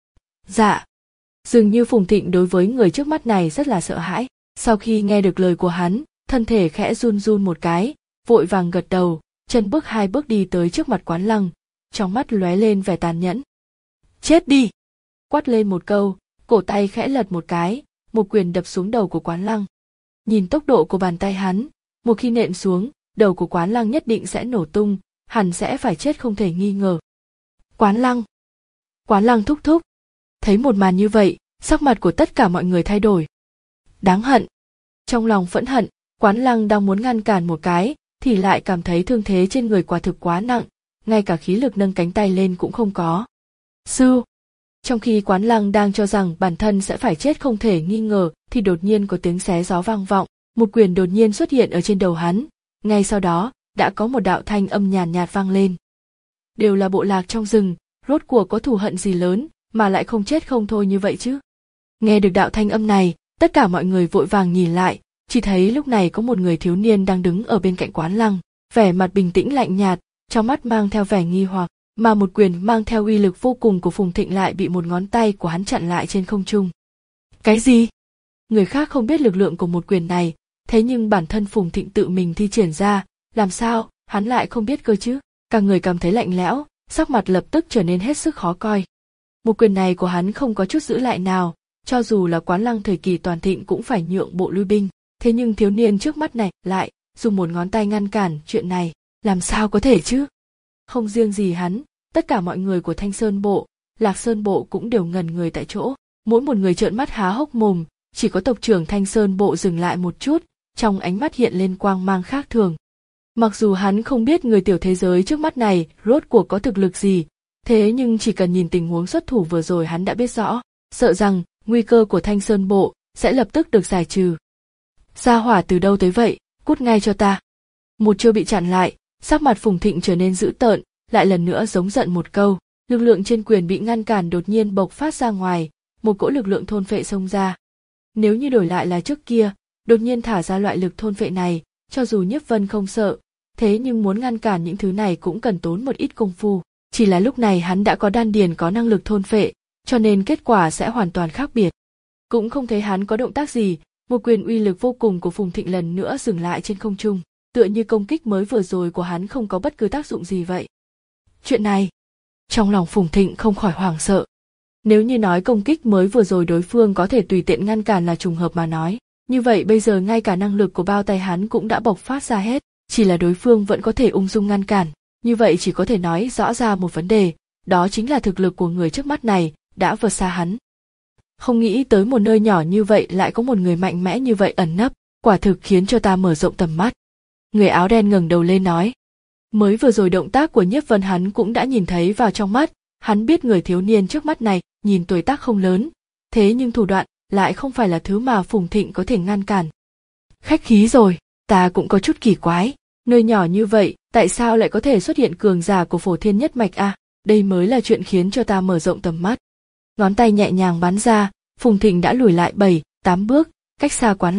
Dạ. Dường như Phùng Thịnh đối với người trước mắt này rất là sợ hãi, sau khi nghe được lời của hắn, thân thể khẽ run run một cái, vội vàng gật đầu, chân bước hai bước đi tới trước mặt Quán Lăng, trong mắt lóe lên vẻ tàn nhẫn. Chết đi! Quát lên một câu, cổ tay khẽ lật một cái, một quyền đập xuống đầu của Quán Lăng. Nhìn tốc độ của bàn tay hắn, một khi nện xuống, đầu của Quán Lăng nhất định sẽ nổ tung, hẳn sẽ phải chết không thể nghi ngờ. Quán Lăng! Quán Lăng thúc thúc! Thấy một màn như vậy, sắc mặt của tất cả mọi người thay đổi. Đáng hận! Trong lòng phẫn hận, Quán Lăng đang muốn ngăn cản một cái, thì lại cảm thấy thương thế trên người quả thực quá nặng, ngay cả khí lực nâng cánh tay lên cũng không có. Sư! Trong khi Quán Lăng đang cho rằng bản thân sẽ phải chết không thể nghi ngờ, thì đột nhiên có tiếng xé gió vang vọng, một quyền đột nhiên xuất hiện ở trên đầu hắn, ngay sau đó, đã có một đạo thanh âm nhàn nhạt vang lên. Đều là bộ lạc trong rừng, rốt cuộc có thù hận gì lớn, mà lại không chết không thôi như vậy chứ? Nghe được đạo thanh âm này, tất cả mọi người vội vàng nhìn lại, chỉ thấy lúc này có một người thiếu niên đang đứng ở bên cạnh Quán Lăng, vẻ mặt bình tĩnh lạnh nhạt, trong mắt mang theo vẻ nghi hoặc, mà một quyền mang theo uy lực vô cùng của Phùng Thịnh lại bị một ngón tay của hắn chặn lại trên không trung. Cái gì? Người khác không biết lực lượng của một quyền này, thế nhưng bản thân Phùng Thịnh tự mình thi triển ra, làm sao hắn lại không biết cơ chứ? Cả người cảm thấy lạnh lẽo, sắc mặt lập tức trở nên hết sức khó coi. Một quyền này của hắn không có chút giữ lại nào, cho dù là Quán Lăng thời kỳ toàn thịnh cũng phải nhượng bộ lui binh, thế nhưng thiếu niên trước mắt này lại dùng một ngón tay ngăn cản chuyện này, làm sao có thể chứ? Không riêng gì hắn, tất cả mọi người của Thanh Sơn bộ, Lạc Sơn bộ cũng đều ngẩn người tại chỗ, mỗi một người trợn mắt há hốc mồm, chỉ có tộc trưởng Thanh Sơn bộ dừng lại một chút, trong ánh mắt hiện lên quang mang khác thường. Mặc dù hắn không biết người tiểu thế giới trước mắt này rốt cuộc có thực lực gì, thế nhưng chỉ cần nhìn tình huống xuất thủ vừa rồi hắn đã biết rõ, sợ rằng nguy cơ của Thanh Sơn bộ sẽ lập tức được giải trừ. Gia hỏa từ đâu tới vậy, cút ngay cho ta. Một chiêu bị chặn lại, sắc mặt Phùng Thịnh trở nên dữ tợn, lại lần nữa giống giận một câu, lực lượng trên quyền bị ngăn cản đột nhiên bộc phát ra ngoài, một cỗ lực lượng thôn phệ xông ra. Nếu như đổi lại là trước kia, đột nhiên thả ra loại lực thôn phệ này, cho dù Nhiếp Vân không sợ, thế nhưng muốn ngăn cản những thứ này cũng cần tốn một ít công phu, chỉ là lúc này hắn đã có đan điền có năng lực thôn phệ, cho nên kết quả sẽ hoàn toàn khác biệt. Cũng không thấy hắn có động tác gì, một quyền uy lực vô cùng của Phùng Thịnh lần nữa dừng lại trên không trung, tựa như công kích mới vừa rồi của hắn không có bất cứ tác dụng gì vậy. Chuyện này, trong lòng Phùng Thịnh không khỏi hoảng sợ. Nếu như nói công kích mới vừa rồi đối phương có thể tùy tiện ngăn cản là trùng hợp mà nói, như vậy bây giờ ngay cả năng lực của bao tay hắn cũng đã bộc phát ra hết, chỉ là đối phương vẫn có thể ung dung ngăn cản, như vậy chỉ có thể nói rõ ra một vấn đề, đó chính là thực lực của người trước mắt này đã vượt xa hắn. Không nghĩ tới một nơi nhỏ như vậy lại có một người mạnh mẽ như vậy ẩn nấp, quả thực khiến cho ta mở rộng tầm mắt. Người áo đen ngẩng đầu lên nói. Mới vừa rồi động tác của Nhiếp Vân hắn cũng đã nhìn thấy vào trong mắt, hắn biết người thiếu niên trước mắt này nhìn tuổi tác không lớn, thế nhưng thủ đoạn lại không phải là thứ mà Phùng Thịnh có thể ngăn cản. Khách khí rồi, ta cũng có chút kỳ quái, nơi nhỏ như vậy tại sao lại có thể xuất hiện cường giả của Phổ Thiên nhất mạch à, đây mới là chuyện khiến cho ta mở rộng tầm mắt. Ngón tay nhẹ nhàng bắn ra, Phùng Thịnh đã lùi lại bảy, tám bước, cách xa Quán Lăng.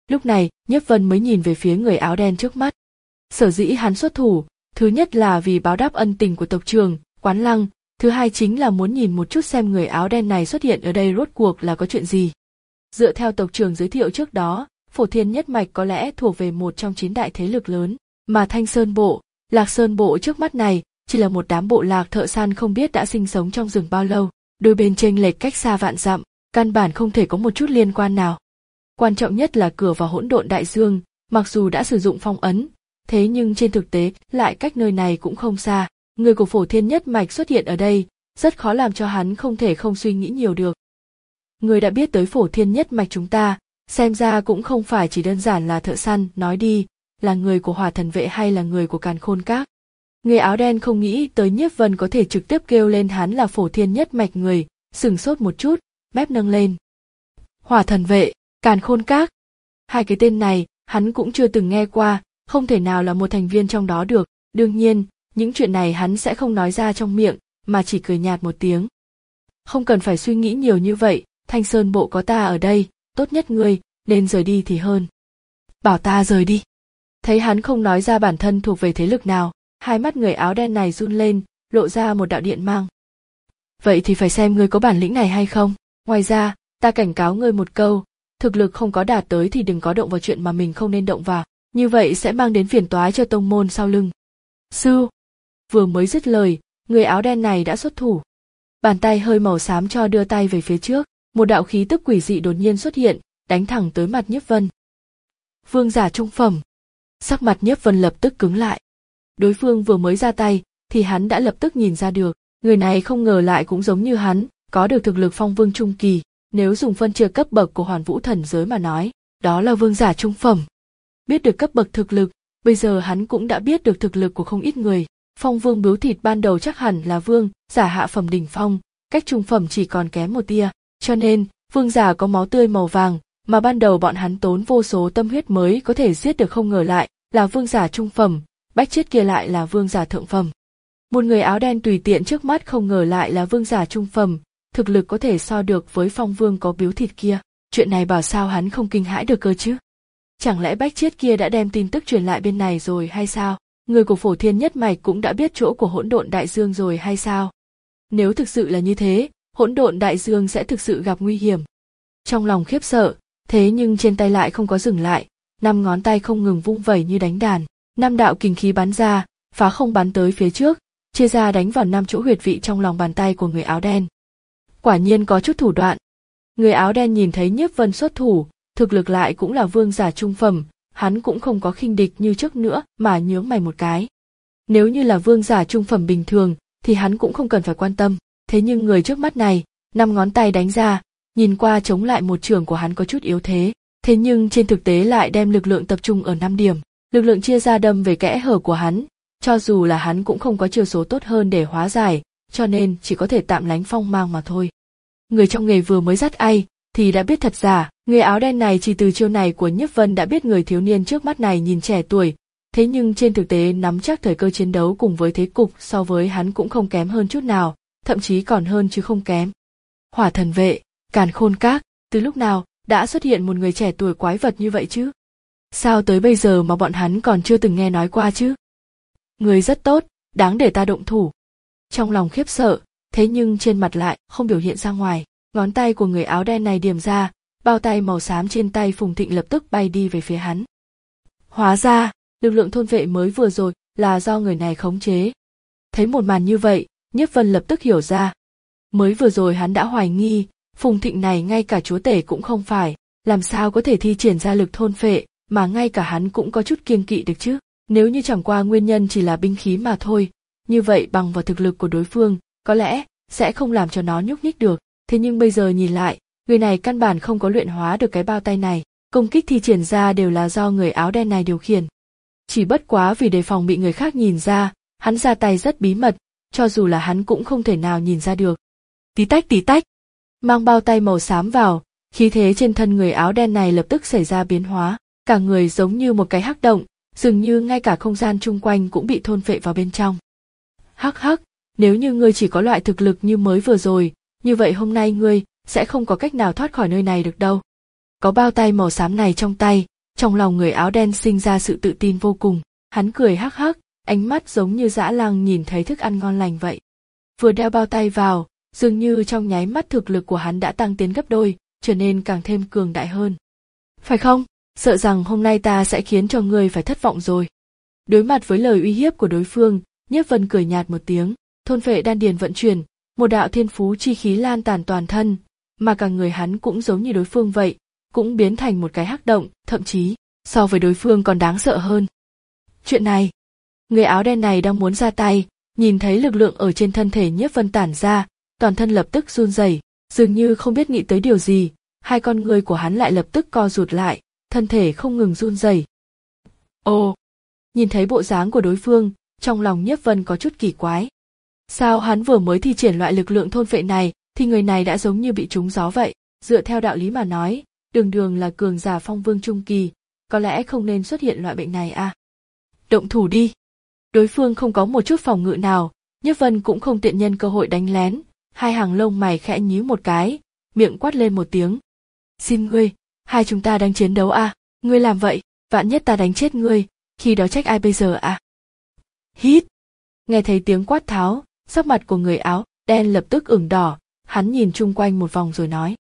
Lúc này, Nhiếp Vân mới nhìn về phía người áo đen trước mắt. Sở dĩ hắn xuất thủ, thứ nhất là vì báo đáp ân tình của tộc trưởng, Quán Lăng, thứ hai chính là muốn nhìn một chút xem người áo đen này xuất hiện ở đây rốt cuộc là có chuyện gì. Dựa theo tộc trưởng giới thiệu trước đó, Phổ Thiên nhất mạch có lẽ thuộc về một trong chín đại thế lực lớn, mà Thanh Sơn Bộ, Lạc Sơn Bộ trước mắt này chỉ là một đám bộ lạc thợ săn không biết đã sinh sống trong rừng bao lâu, đôi bên chênh lệch cách xa vạn dặm, căn bản không thể có một chút liên quan nào. Quan trọng nhất là cửa vào hỗn độn đại dương, mặc dù đã sử dụng phong ấn, thế nhưng trên thực tế lại cách nơi này cũng không xa. Người của Phổ Thiên nhất mạch xuất hiện ở đây, rất khó làm cho hắn không thể không suy nghĩ nhiều được. Người đã biết tới Phổ Thiên nhất mạch chúng ta, xem ra cũng không phải chỉ đơn giản là thợ săn, nói đi, là người của Hỏa Thần Vệ hay là người của Càn Khôn Các. Người áo đen không nghĩ tới Nhiếp Vân có thể trực tiếp kêu lên hắn là Phổ Thiên nhất mạch người, sửng sốt một chút, mép nâng lên. Hỏa Thần Vệ, Càn Khôn Các, hai cái tên này hắn cũng chưa từng nghe qua, không thể nào là một thành viên trong đó được. Đương nhiên, những chuyện này hắn sẽ không nói ra trong miệng, mà chỉ cười nhạt một tiếng. Không cần phải suy nghĩ nhiều như vậy, Thanh Sơn Bộ có ta ở đây, tốt nhất ngươi nên rời đi thì hơn. Bảo ta rời đi. Thấy hắn không nói ra bản thân thuộc về thế lực nào, hai mắt người áo đen này run lên, lộ ra một đạo điện mang. Vậy thì phải xem ngươi có bản lĩnh này hay không. Ngoài ra, ta cảnh cáo ngươi một câu, thực lực không có đạt tới thì đừng có động vào chuyện mà mình không nên động vào, như vậy sẽ mang đến phiền toái cho tông môn sau lưng. Sư, vừa mới dứt lời, người áo đen này đã xuất thủ. Bàn tay hơi màu xám cho đưa tay về phía trước, một đạo khí tức quỷ dị đột nhiên xuất hiện, đánh thẳng tới mặt Nhiếp Vân. Vương giả trung phẩm. Sắc mặt Nhiếp Vân lập tức cứng lại. Đối phương vừa mới ra tay, thì hắn đã lập tức nhìn ra được, người này không ngờ lại cũng giống như hắn, có được thực lực phong vương trung kỳ, nếu dùng phân chia cấp bậc của Hoàn Vũ thần giới mà nói, đó là vương giả trung phẩm. Biết được cấp bậc thực lực, bây giờ hắn cũng đã biết được thực lực của không ít người. Phong vương biếu thịt ban đầu chắc hẳn là vương giả hạ phẩm đỉnh phong, cách trung phẩm chỉ còn kém một tia, cho nên vương giả có máu tươi màu vàng, mà ban đầu bọn hắn tốn vô số tâm huyết mới có thể giết được, không ngờ lại là vương giả trung phẩm, Bách Chiết kia lại là vương giả thượng phẩm. Một người áo đen tùy tiện trước mắt không ngờ lại là vương giả trung phẩm, thực lực có thể so được với phong vương có biếu thịt kia, chuyện này bảo sao hắn không kinh hãi được cơ chứ? Chẳng lẽ Bách Chiết kia đã đem tin tức truyền lại bên này rồi hay sao? Người của Phổ Thiên nhất mạch cũng đã biết chỗ của hỗn độn đại dương rồi hay sao? Nếu thực sự là như thế, hỗn độn đại dương sẽ thực sự gặp nguy hiểm. Trong lòng khiếp sợ, thế nhưng trên tay lại không có dừng lại, năm ngón tay không ngừng vung vẩy như đánh đàn, năm đạo kình khí bắn ra, phá không bắn tới phía trước, chia ra đánh vào năm chỗ huyệt vị trong lòng bàn tay của người áo đen. Quả nhiên có chút thủ đoạn. Người áo đen nhìn thấy Nhiếp Vân xuất thủ, thực lực lại cũng là vương giả trung phẩm, hắn cũng không có khinh địch như trước nữa mà nhướng mày một cái. Nếu như là vương giả trung phẩm bình thường thì hắn cũng không cần phải quan tâm, thế nhưng người trước mắt này, năm ngón tay đánh ra, nhìn qua chống lại một trường của hắn có chút yếu thế, thế nhưng trên thực tế lại đem lực lượng tập trung ở năm điểm, lực lượng chia ra đâm về kẽ hở của hắn, cho dù là hắn cũng không có chiêu số tốt hơn để hóa giải, cho nên chỉ có thể tạm lánh phong mang mà thôi. Người trong nghề vừa mới dắt ai thì đã biết thật giả, người áo đen này chỉ từ chiêu này của Nhiếp Vân đã biết người thiếu niên trước mắt này nhìn trẻ tuổi, thế nhưng trên thực tế nắm chắc thời cơ chiến đấu cùng với thế cục so với hắn cũng không kém hơn chút nào, thậm chí còn hơn chứ không kém. Hỏa Thần Vệ, Càn Khôn Các, từ lúc nào đã xuất hiện một người trẻ tuổi quái vật như vậy chứ? Sao tới bây giờ mà bọn hắn còn chưa từng nghe nói qua chứ? Người rất tốt, đáng để ta động thủ. Trong lòng khiếp sợ, thế nhưng trên mặt lại không biểu hiện ra ngoài, ngón tay của người áo đen này điểm ra, bao tay màu xám trên tay Phùng Thịnh lập tức bay đi về phía hắn. Hóa ra, lực lượng thôn vệ mới vừa rồi là do người này khống chế. Thấy một màn như vậy, Nhiếp Vân lập tức hiểu ra. Mới vừa rồi hắn đã hoài nghi, Phùng Thịnh này ngay cả chúa tể cũng không phải, làm sao có thể thi triển ra lực thôn phệ, mà ngay cả hắn cũng có chút kiêng kỵ được chứ. Nếu như chẳng qua nguyên nhân chỉ là binh khí mà thôi, như vậy bằng vào thực lực của đối phương, có lẽ sẽ không làm cho nó nhúc nhích được. Thế nhưng bây giờ nhìn lại, người này căn bản không có luyện hóa được cái bao tay này, công kích thi triển ra đều là do người áo đen này điều khiển. Chỉ bất quá vì đề phòng bị người khác nhìn ra, hắn ra tay rất bí mật, cho dù là hắn cũng không thể nào nhìn ra được. Tí tách tí tách, mang bao tay màu xám vào, khí thế trên thân người áo đen này lập tức xảy ra biến hóa, cả người giống như một cái hắc động, dường như ngay cả không gian chung quanh cũng bị thôn phệ vào bên trong. Hắc hắc, nếu như ngươi chỉ có loại thực lực như mới vừa rồi, như vậy hôm nay ngươi sẽ không có cách nào thoát khỏi nơi này được đâu. Có bao tay màu xám này trong tay, Trong lòng người áo đen sinh ra sự tự tin vô cùng, hắn cười hắc hắc, ánh mắt giống như dã lang nhìn thấy thức ăn ngon lành vậy. Vừa đeo bao tay vào, dường như trong nháy mắt thực lực của hắn đã tăng tiến gấp đôi, trở nên càng thêm cường đại hơn. Phải không? Sợ rằng hôm nay ta sẽ khiến cho ngươi phải thất vọng rồi. Đối mặt với lời uy hiếp của đối phương, Nhiếp Vân cười nhạt một tiếng, thôn phệ đan điền vận chuyển, một đạo thiên phú chi khí lan tàn toàn thân, mà cả người hắn cũng giống như đối phương vậy, cũng biến thành một cái hắc động, thậm chí so với đối phương còn đáng sợ hơn. Chuyện này, người áo đen này đang muốn ra tay, nhìn thấy lực lượng ở trên thân thể Nhiếp Vân tản ra, toàn thân lập tức run rẩy, dường như không biết nghĩ tới điều gì, hai con ngươi của hắn lại lập tức co rụt lại, thân thể không ngừng run rẩy. Ồ, nhìn thấy bộ dáng của đối phương, trong lòng Nhiếp Vân có chút kỳ quái. Sao hắn vừa mới thi triển loại lực lượng thôn phệ này, thì người này đã giống như bị trúng gió vậy? Dựa theo đạo lý mà nói, đường đường là cường giả phong vương trung kỳ, có lẽ không nên xuất hiện loại bệnh này à? Động thủ đi. Đối phương không có một chút phòng ngự nào, Nhiếp Vân cũng không tiện nhân cơ hội đánh lén, hai hàng lông mày khẽ nhíu một cái, miệng quát lên một tiếng. Xin ngươi, hai chúng ta đang chiến đấu à? Ngươi làm vậy, vạn nhất ta đánh chết ngươi, khi đó trách ai bây giờ à? Hít. Nghe thấy tiếng quát tháo, sắc mặt của người áo đen lập tức ửng đỏ, hắn nhìn chung quanh một vòng rồi nói.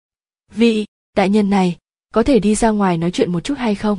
Vị đại nhân này, có thể đi ra ngoài nói chuyện một chút hay không?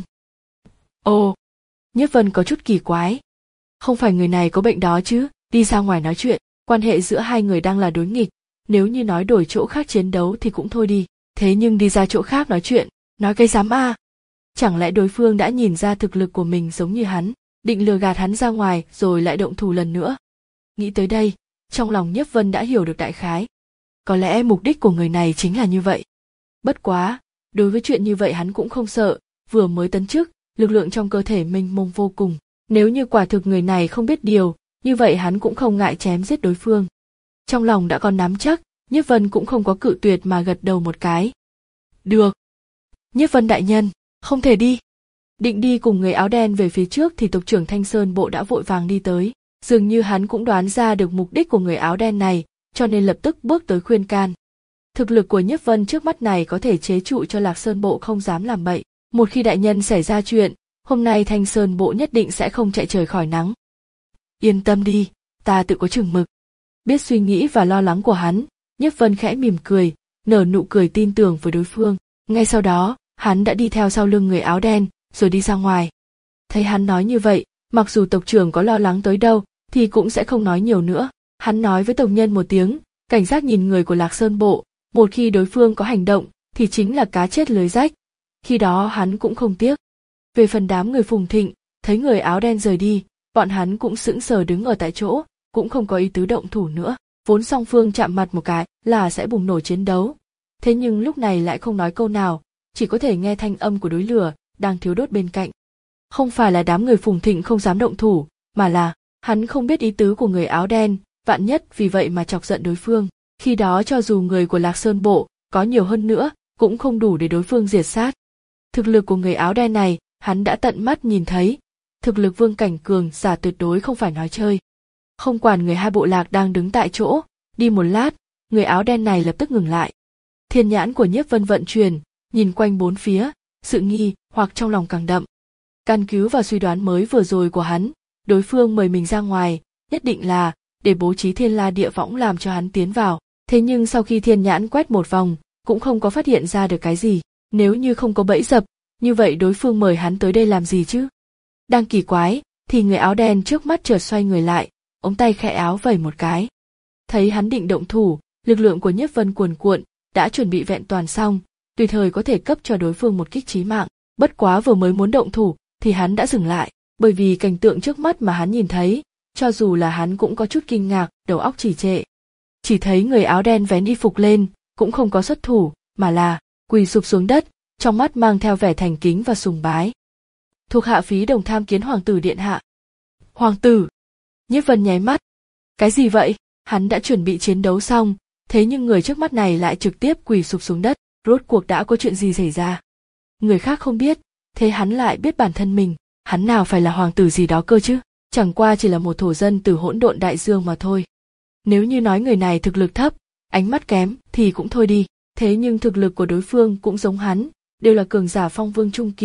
Ồ, Nhiếp Vân có chút kỳ quái. Không phải người này có bệnh đó chứ, đi ra ngoài nói chuyện, quan hệ giữa hai người đang là đối nghịch, nếu như nói đổi chỗ khác chiến đấu thì cũng thôi đi, thế nhưng đi ra chỗ khác nói chuyện, nói cái dám à? Chẳng lẽ đối phương đã nhìn ra thực lực của mình giống như hắn, định lừa gạt hắn ra ngoài rồi lại động thủ lần nữa? Nghĩ tới đây, trong lòng Nhiếp Vân đã hiểu được đại khái. Có lẽ mục đích của người này chính là như vậy. Bất quá, đối với chuyện như vậy hắn cũng không sợ, vừa mới tấn chức, lực lượng trong cơ thể mênh mông vô cùng. Nếu như quả thực người này không biết điều, như vậy hắn cũng không ngại chém giết đối phương. Trong lòng đã còn nắm chắc, Nhiếp Vân cũng không có cự tuyệt mà gật đầu một cái. Được. Nhiếp Vân đại nhân, không thể đi. Định đi cùng người áo đen về phía trước thì tộc trưởng Thanh Sơn Bộ đã vội vàng đi tới. Dường như hắn cũng đoán ra được mục đích của người áo đen này, cho nên lập tức bước tới khuyên can. Thực lực của Nhiếp Vân trước mắt này có thể chế trụ cho Lạc Sơn Bộ không dám làm bậy. Một khi đại nhân xảy ra chuyện, hôm nay Thanh Sơn Bộ nhất định sẽ không chạy trời khỏi nắng. Yên tâm đi, ta tự có chừng mực. Biết suy nghĩ và lo lắng của hắn, Nhiếp Vân khẽ mỉm cười, nở nụ cười tin tưởng với đối phương. Ngay sau đó, hắn đã đi theo sau lưng người áo đen, rồi đi ra ngoài. Thấy hắn nói như vậy, mặc dù tộc trưởng có lo lắng tới đâu, thì cũng sẽ không nói nhiều nữa. Hắn nói với tộc nhân một tiếng, cảnh giác nhìn người của Lạc Sơn Bộ, một khi đối phương có hành động, thì chính là cá chết lưới rách. Khi đó hắn cũng không tiếc. Về phần đám người Phùng Thịnh, thấy người áo đen rời đi, bọn hắn cũng sững sờ đứng ở tại chỗ, cũng không có ý tứ động thủ nữa. Vốn song phương chạm mặt một cái là sẽ bùng nổ chiến đấu. Thế nhưng lúc này lại không nói câu nào, chỉ có thể nghe thanh âm của đối lửa đang thiếu đốt bên cạnh. Không phải là đám người Phùng Thịnh không dám động thủ, mà là hắn không biết ý tứ của người áo đen, vạn nhất vì vậy mà chọc giận đối phương. Khi đó cho dù người của Lạc Sơn Bộ có nhiều hơn nữa, cũng không đủ để đối phương diệt sát. Thực lực của người áo đen này, hắn đã tận mắt nhìn thấy. Thực lực vương cảnh cường giả tuyệt đối không phải nói chơi. Không quản người hai bộ lạc đang đứng tại chỗ, đi một lát, người áo đen này lập tức ngừng lại. Thiên nhãn của Nhiếp Vân vận chuyển, nhìn quanh bốn phía, sự nghi hoặc trong lòng càng đậm. Căn cứ vào suy đoán mới vừa rồi của hắn, đối phương mời mình ra ngoài, nhất định là để bố trí thiên la địa võng làm cho hắn tiến vào. Thế nhưng sau khi thiên nhãn quét một vòng, cũng không có phát hiện ra được cái gì. Nếu như không có bẫy dập, như vậy đối phương mời hắn tới đây làm gì chứ? Đang kỳ quái, thì người áo đen trước mắt chợt xoay người lại, ống tay khẽ áo vẩy một cái. Thấy hắn định động thủ, lực lượng của Nhiếp Vân cuồn cuộn, đã chuẩn bị vẹn toàn xong, tùy thời có thể cấp cho đối phương một kích chí mạng. Bất quá vừa mới muốn động thủ, thì hắn đã dừng lại, bởi vì cảnh tượng trước mắt mà hắn nhìn thấy, cho dù là hắn cũng có chút kinh ngạc, đầu óc trì trệ. Chỉ thấy người áo đen vén y phục lên, cũng không có xuất thủ, mà là quỳ sụp xuống đất, trong mắt mang theo vẻ thành kính và sùng bái. Thuộc hạ phí đồng tham kiến hoàng tử điện hạ. Hoàng tử! Nhiếp Vân nháy mắt. Cái gì vậy? Hắn đã chuẩn bị chiến đấu xong, thế nhưng người trước mắt này lại trực tiếp quỳ sụp xuống đất, rốt cuộc đã có chuyện gì xảy ra? Người khác không biết, thế hắn lại biết bản thân mình, hắn nào phải là hoàng tử gì đó cơ chứ, chẳng qua chỉ là một thổ dân từ hỗn độn đại dương mà thôi. Nếu như nói người này thực lực thấp, ánh mắt kém thì cũng thôi đi, thế nhưng thực lực của đối phương cũng giống hắn, đều là cường giả phong vương trung kỳ,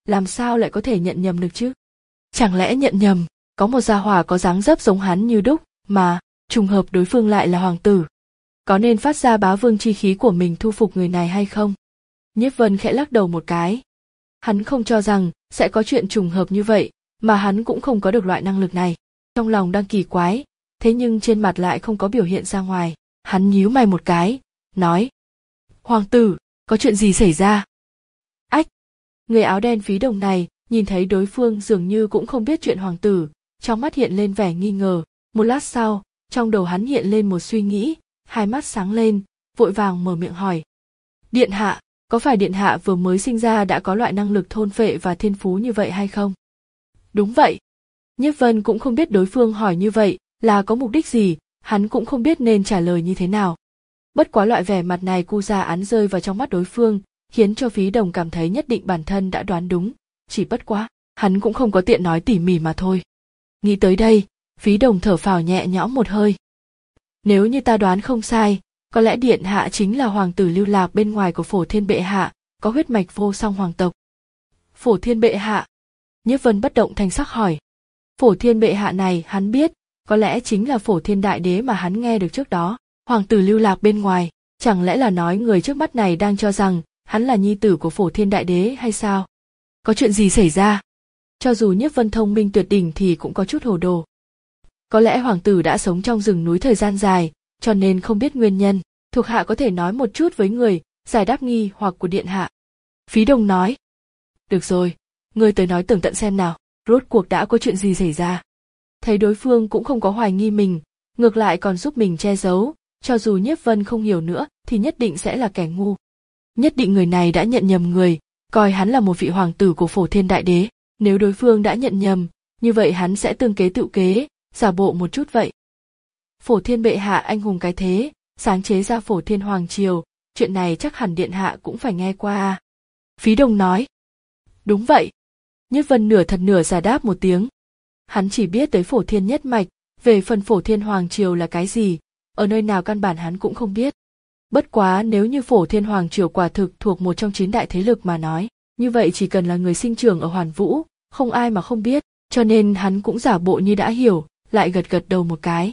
làm sao lại có thể nhận nhầm được chứ? Chẳng lẽ nhận nhầm, có một gia hỏa có dáng dấp giống hắn như đúc, mà, trùng hợp đối phương lại là hoàng tử. Có nên phát ra bá vương chi khí của mình thu phục người này hay không? Nhiếp Vân khẽ lắc đầu một cái. Hắn không cho rằng sẽ có chuyện trùng hợp như vậy, mà hắn cũng không có được loại năng lực này. Trong lòng đang kỳ quái, thế nhưng trên mặt lại không có biểu hiện ra ngoài. Hắn nhíu mày một cái, nói. Hoàng tử, có chuyện gì xảy ra? Ách! Người áo đen Phí Đồng này, nhìn thấy đối phương dường như cũng không biết chuyện hoàng tử, trong mắt hiện lên vẻ nghi ngờ. Một lát sau, trong đầu hắn hiện lên một suy nghĩ, hai mắt sáng lên, vội vàng mở miệng hỏi. Điện hạ, có phải điện hạ vừa mới sinh ra đã có loại năng lực thôn phệ và thiên phú như vậy hay không? Đúng vậy. Nhiếp Vân cũng không biết đối phương hỏi như vậy là có mục đích gì, hắn cũng không biết nên trả lời như thế nào. Bất quá loại vẻ mặt này cu ra án rơi vào trong mắt đối phương, khiến cho Phí Đồng cảm thấy nhất định bản thân đã đoán đúng, chỉ bất quá, hắn cũng không có tiện nói tỉ mỉ mà thôi. Nghĩ tới đây, Phí Đồng thở phào nhẹ nhõm một hơi. Nếu như ta đoán không sai, có lẽ điện hạ chính là hoàng tử lưu lạc bên ngoài của Phổ Thiên bệ hạ, có huyết mạch vô song hoàng tộc. Phổ Thiên bệ hạ? Nhiếp Vân bất động thanh sắc hỏi. Phổ Thiên bệ hạ này hắn biết, có lẽ chính là Phổ Thiên đại đế mà hắn nghe được trước đó. Hoàng tử lưu lạc bên ngoài, chẳng lẽ là nói người trước mắt này đang cho rằng hắn là nhi tử của Phổ Thiên đại đế hay sao? Có chuyện gì xảy ra? Cho dù Nhiếp Vân thông minh tuyệt đỉnh thì cũng có chút hồ đồ. Có lẽ hoàng tử đã sống trong rừng núi thời gian dài, cho nên không biết nguyên nhân. Thuộc hạ có thể nói một chút với người, giải đáp nghi hoặc của điện hạ. Phí Đồng nói. Được rồi, ngươi tới nói tường tận xem nào, rốt cuộc đã có chuyện gì xảy ra. Thấy đối phương cũng không có hoài nghi mình, ngược lại còn giúp mình che giấu, cho dù Nhiếp Vân không hiểu nữa thì nhất định sẽ là kẻ ngu. Nhất định người này đã nhận nhầm người, coi hắn là một vị hoàng tử của Phổ Thiên đại đế. Nếu đối phương đã nhận nhầm, như vậy hắn sẽ tương kế tự kế, giả bộ một chút vậy. Phổ Thiên bệ hạ anh hùng cái thế, sáng chế ra Phổ Thiên hoàng triều, chuyện này chắc hẳn điện hạ cũng phải nghe qua. Phí Đồng nói. Đúng vậy. Nhiếp Vân nửa thật nửa giả đáp một tiếng. Hắn chỉ biết tới Phổ Thiên nhất mạch, về phần Phổ Thiên hoàng triều là cái gì, ở nơi nào căn bản hắn cũng không biết. Bất quá nếu như Phổ Thiên hoàng triều quả thực thuộc một trong chín đại thế lực mà nói, như vậy chỉ cần là người sinh trưởng ở Hoàn Vũ, không ai mà không biết, cho nên hắn cũng giả bộ như đã hiểu, lại gật gật đầu một cái.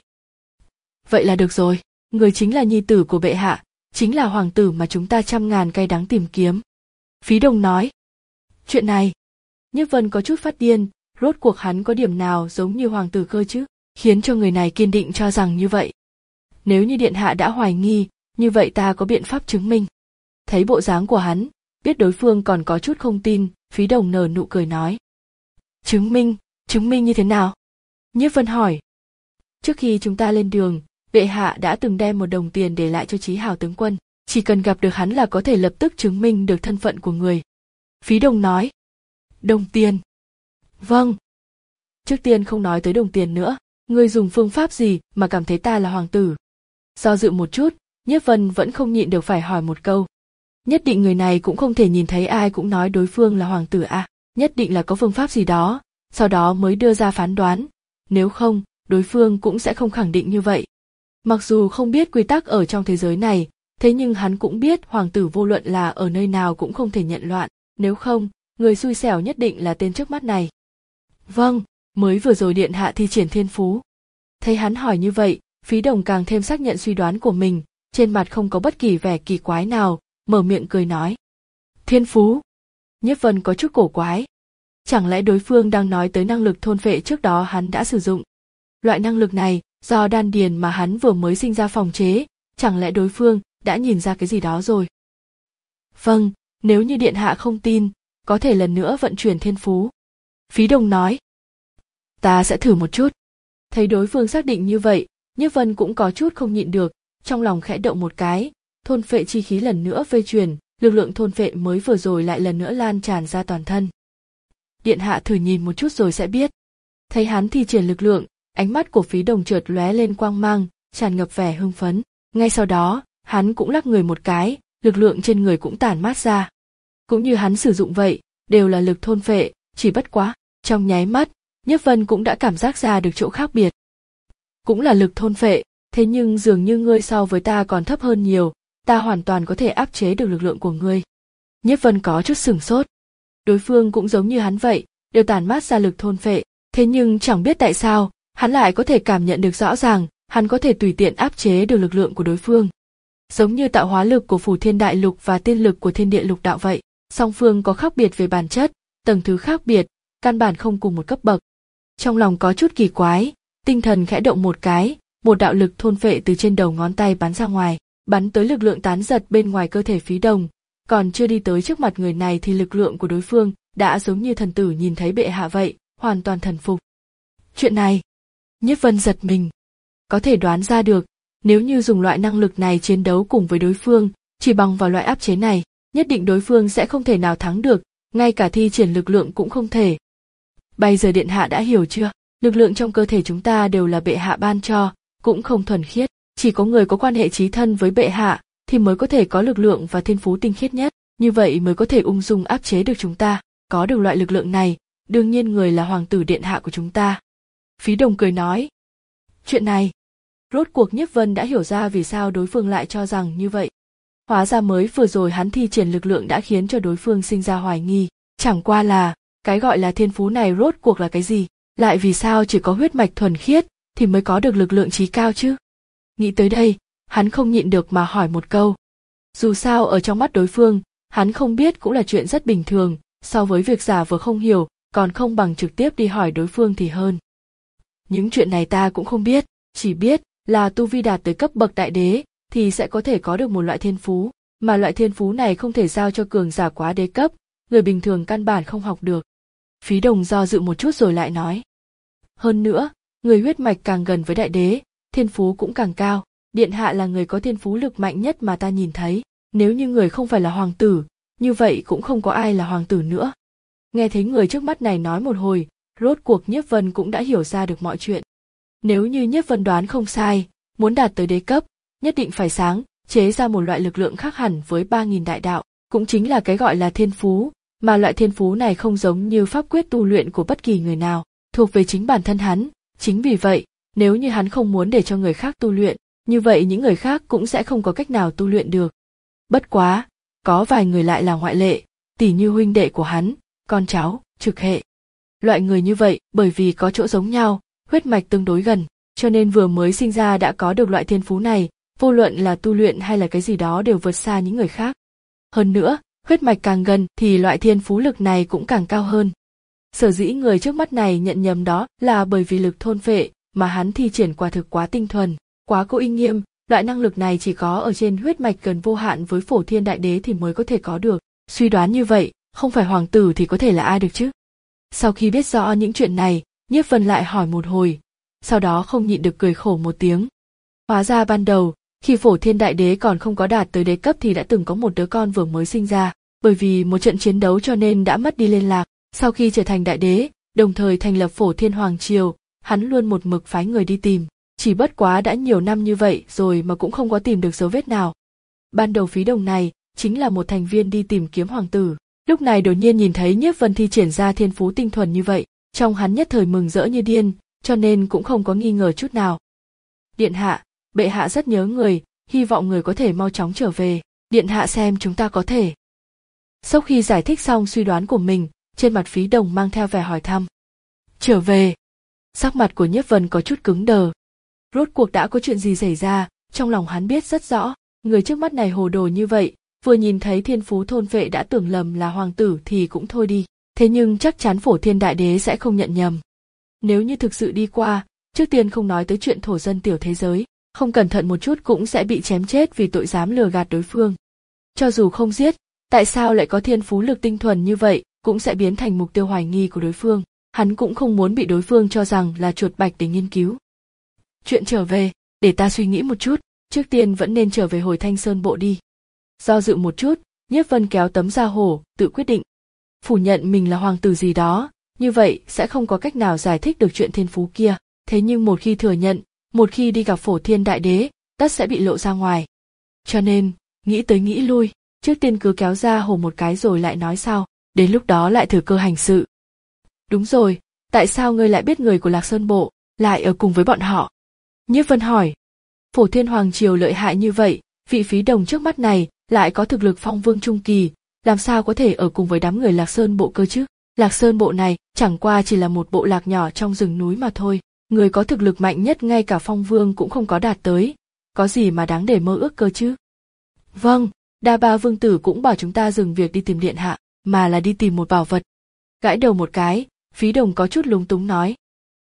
Vậy là được rồi, người chính là nhi tử của bệ hạ, chính là hoàng tử mà chúng ta trăm ngàn cay đắng tìm kiếm. Phí Đồng nói. Chuyện này, Nhiếp Vân có chút phát điên, rốt cuộc hắn có điểm nào giống như hoàng tử cơ chứ, khiến cho người này kiên định cho rằng như vậy. Nếu như điện hạ đã hoài nghi, như vậy ta có biện pháp chứng minh. Thấy bộ dáng của hắn, biết đối phương còn có chút không tin, Phí Đồng nở nụ cười nói. Chứng minh, chứng minh như thế nào? Nhiếp Vân hỏi. Trước khi chúng ta lên đường, bệ hạ đã từng đem một đồng tiền để lại cho Chí Hào tướng quân, chỉ cần gặp được hắn là có thể lập tức chứng minh được thân phận của người. Phí Đồng nói. Đồng tiền? Vâng. Trước tiên không nói tới đồng tiền nữa, ngươi dùng phương pháp gì mà cảm thấy ta là hoàng tử? Do dự một chút, Nhiếp Vân vẫn không nhịn được phải hỏi một câu. Nhất định người này cũng không thể nhìn thấy ai cũng nói đối phương là hoàng tử à, nhất định là có phương pháp gì đó, sau đó mới đưa ra phán đoán, nếu không, đối phương cũng sẽ không khẳng định như vậy. Mặc dù không biết quy tắc ở trong thế giới này, thế nhưng hắn cũng biết hoàng tử vô luận là ở nơi nào cũng không thể nhận loạn, nếu không, người xui xẻo nhất định là tên trước mắt này. Vâng, mới vừa rồi điện hạ thi triển thiên phú. Thấy hắn hỏi như vậy, Phí Đồng càng thêm xác nhận suy đoán của mình, trên mặt không có bất kỳ vẻ kỳ quái nào, mở miệng cười nói. Thiên phú? Nhiếp Vân có chút cổ quái. Chẳng lẽ đối phương đang nói tới năng lực thôn phệ trước đó hắn đã sử dụng? Loại năng lực này, do đan điền mà hắn vừa mới sinh ra phòng chế, chẳng lẽ đối phương đã nhìn ra cái gì đó rồi? Vâng, nếu như điện hạ không tin, có thể lần nữa vận chuyển thiên phú. Phí Đồng nói. Ta sẽ thử một chút. Thấy đối phương xác định như vậy, Nhiếp Vân cũng có chút không nhịn được, trong lòng khẽ động một cái, thôn phệ chi khí lần nữa vây truyền, lực lượng thôn phệ mới vừa rồi lại lần nữa lan tràn ra toàn thân. Điện hạ thử nhìn một chút rồi sẽ biết. Thấy hắn thi triển lực lượng, ánh mắt của Phí Đồng chợt lóe lên quang mang, tràn ngập vẻ hưng phấn. Ngay sau đó, hắn cũng lắc người một cái, lực lượng trên người cũng tản mát ra. Cũng như hắn sử dụng vậy, đều là lực thôn phệ, chỉ bất quá, trong nháy mắt, Nhiếp Vân cũng đã cảm giác ra được chỗ khác biệt. Cũng là lực thôn phệ, thế nhưng dường như ngươi so với ta còn thấp hơn nhiều, ta hoàn toàn có thể áp chế được lực lượng của ngươi. Nhiếp Vân có chút sửng sốt. đối phương cũng giống như hắn vậy, đều tản mát ra lực thôn phệ. Thế nhưng chẳng biết tại sao, hắn lại có thể cảm nhận được rõ ràng, hắn có thể tùy tiện áp chế được lực lượng của đối phương. Giống như tạo hóa lực của Phủ Thiên Đại Lục và tiên lực của Thiên Địa Lục Đạo vậy, song phương có khác biệt về bản chất, tầng thứ khác biệt, căn bản không cùng một cấp bậc. Trong lòng có chút kỳ quái, tinh thần khẽ động một cái, một đạo lực thôn phệ từ trên đầu ngón tay bắn ra ngoài, bắn tới lực lượng tán giật bên ngoài cơ thể Phí Đồng, còn chưa đi tới trước mặt người này thì lực lượng của đối phương đã giống như thần tử nhìn thấy bệ hạ vậy, hoàn toàn thần phục. Chuyện này, Nhiếp Vân giật mình, có thể đoán ra được, nếu như dùng loại năng lực này chiến đấu cùng với đối phương, chỉ bằng vào loại áp chế này, nhất định đối phương sẽ không thể nào thắng được, ngay cả thi triển lực lượng cũng không thể. Bây giờ điện hạ đã hiểu chưa? Lực lượng trong cơ thể chúng ta đều là bệ hạ ban cho, cũng không thuần khiết, chỉ có người có quan hệ chí thân với bệ hạ thì mới có thể có lực lượng và thiên phú tinh khiết nhất, như vậy mới có thể ung dung áp chế được chúng ta. Có được loại lực lượng này, đương nhiên người là hoàng tử điện hạ của chúng ta. Phí Đồng cười nói. Chuyện này, rốt cuộc Nhiếp Vân đã hiểu ra vì sao đối phương lại cho rằng như vậy. Hóa ra mới vừa rồi hắn thi triển lực lượng đã khiến cho đối phương sinh ra hoài nghi, chẳng qua là, cái gọi là thiên phú này rốt cuộc là cái gì, lại vì sao chỉ có huyết mạch thuần khiết thì mới có được lực lượng chí cao chứ? Nghĩ tới đây, hắn không nhịn được mà hỏi một câu. Dù sao ở trong mắt đối phương, hắn không biết cũng là chuyện rất bình thường, so với việc giả vờ không hiểu, còn không bằng trực tiếp đi hỏi đối phương thì hơn. Những chuyện này ta cũng không biết, chỉ biết là tu vi đạt tới cấp bậc đại đế thì sẽ có thể có được một loại thiên phú, mà loại thiên phú này không thể giao cho cường giả quá đế cấp, người bình thường căn bản không học được. Phí Đồng do dự một chút rồi lại nói. Hơn nữa, người huyết mạch càng gần với đại đế, thiên phú cũng càng cao, điện hạ là người có thiên phú lực mạnh nhất mà ta nhìn thấy, nếu như người không phải là hoàng tử, như vậy cũng không có ai là hoàng tử nữa. Nghe thấy người trước mắt này nói một hồi, rốt cuộc Nhiếp Vân cũng đã hiểu ra được mọi chuyện. Nếu như Nhiếp Vân đoán không sai, muốn đạt tới đế cấp, nhất định phải sáng chế ra một loại lực lượng khác hẳn với ba nghìn đại đạo, cũng chính là cái gọi là thiên phú, mà loại thiên phú này không giống như pháp quyết tu luyện của bất kỳ người nào, thuộc về chính bản thân hắn. Chính vì vậy, nếu như hắn không muốn để cho người khác tu luyện, như vậy những người khác cũng sẽ không có cách nào tu luyện được. Bất quá, có vài người lại là ngoại lệ, tỉ như huynh đệ của hắn, con cháu, trực hệ. Loại người như vậy, bởi vì có chỗ giống nhau, huyết mạch tương đối gần, cho nên vừa mới sinh ra đã có được loại thiên phú này, vô luận là tu luyện hay là cái gì đó đều vượt xa những người khác. Hơn nữa, huyết mạch càng gần thì loại thiên phú lực này cũng càng cao hơn. Sở dĩ người trước mắt này nhận nhầm đó là bởi vì lực thôn phệ mà hắn thi triển quả thực quá tinh thuần, quá có uy nghiêm, loại năng lực này chỉ có ở trên huyết mạch gần vô hạn với Phổ Thiên Đại Đế thì mới có thể có được. Suy đoán như vậy, không phải hoàng tử thì có thể là ai được chứ? Sau khi biết rõ những chuyện này, Nhiếp Vân lại hỏi một hồi, sau đó không nhịn được cười khổ một tiếng. Hóa ra ban đầu, khi Phổ Thiên Đại Đế còn không có đạt tới đế cấp thì đã từng có một đứa con vừa mới sinh ra, bởi vì một trận chiến đấu cho nên đã mất đi liên lạc. Sau khi trở thành đại đế, đồng thời thành lập Phổ Thiên Hoàng Triều, hắn luôn một mực phái người đi tìm, chỉ bất quá đã nhiều năm như vậy rồi mà cũng không có tìm được dấu vết nào. Ban đầu Phí Đồng này chính là một thành viên đi tìm kiếm hoàng tử, lúc này đột nhiên nhìn thấy Nhiếp Vân thi triển ra thiên phú tinh thuần như vậy, trong hắn nhất thời mừng rỡ như điên, cho nên cũng không có nghi ngờ chút nào. Điện hạ, bệ hạ rất nhớ người, hy vọng người có thể mau chóng trở về, điện hạ xem chúng ta có thể. Sau khi giải thích xong suy đoán của mình, trên mặt Phí Đồng mang theo vẻ hỏi thăm. Trở về. Sắc mặt của Nhiếp Vân có chút cứng đờ. Rốt cuộc đã có chuyện gì xảy ra, trong lòng hắn biết rất rõ, người trước mắt này hồ đồ như vậy, vừa nhìn thấy thiên phú thôn vệ đã tưởng lầm là hoàng tử thì cũng thôi đi, thế nhưng chắc chắn Phổ Thiên Đại Đế sẽ không nhận nhầm. Nếu như thực sự đi qua, trước tiên không nói tới chuyện thổ dân tiểu thế giới, không cẩn thận một chút cũng sẽ bị chém chết vì tội dám lừa gạt đối phương. Cho dù không giết, tại sao lại có thiên phú lực tinh thuần như vậy, cũng sẽ biến thành mục tiêu hoài nghi của đối phương. Hắn cũng không muốn bị đối phương cho rằng là chuột bạch để nghiên cứu. Chuyện trở về, để ta suy nghĩ một chút, trước tiên vẫn nên trở về hồi Thanh Sơn Bộ đi. Do dự một chút, Nhiếp Vân kéo tấm da hổ, tự quyết định. Phủ nhận mình là hoàng tử gì đó, như vậy sẽ không có cách nào giải thích được chuyện thiên phú kia. Thế nhưng một khi thừa nhận, một khi đi gặp Phổ Thiên Đại Đế, tất sẽ bị lộ ra ngoài. Cho nên, nghĩ tới nghĩ lui, trước tiên cứ kéo da hổ một cái rồi lại nói sau, đến lúc đó lại thừa cơ hành sự. Đúng rồi, tại sao ngươi lại biết người của Lạc Sơn Bộ, lại ở cùng với bọn họ? Nhiếp Vân hỏi. Phổ Thiên Hoàng Triều lợi hại như vậy, vị Phí Đồng trước mắt này lại có thực lực phong vương trung kỳ, làm sao có thể ở cùng với đám người Lạc Sơn bộ cơ chứ? Lạc Sơn bộ này chẳng qua chỉ là một bộ lạc nhỏ trong rừng núi mà thôi, người có thực lực mạnh nhất ngay cả Phong Vương cũng không có đạt tới, có gì mà đáng để mơ ước cơ chứ? Vâng, Đa Ba Vương tử cũng bảo chúng ta dừng việc đi tìm điện hạ, mà là đi tìm một bảo vật. Gãi đầu một cái, Phí Đồng có chút lúng túng nói.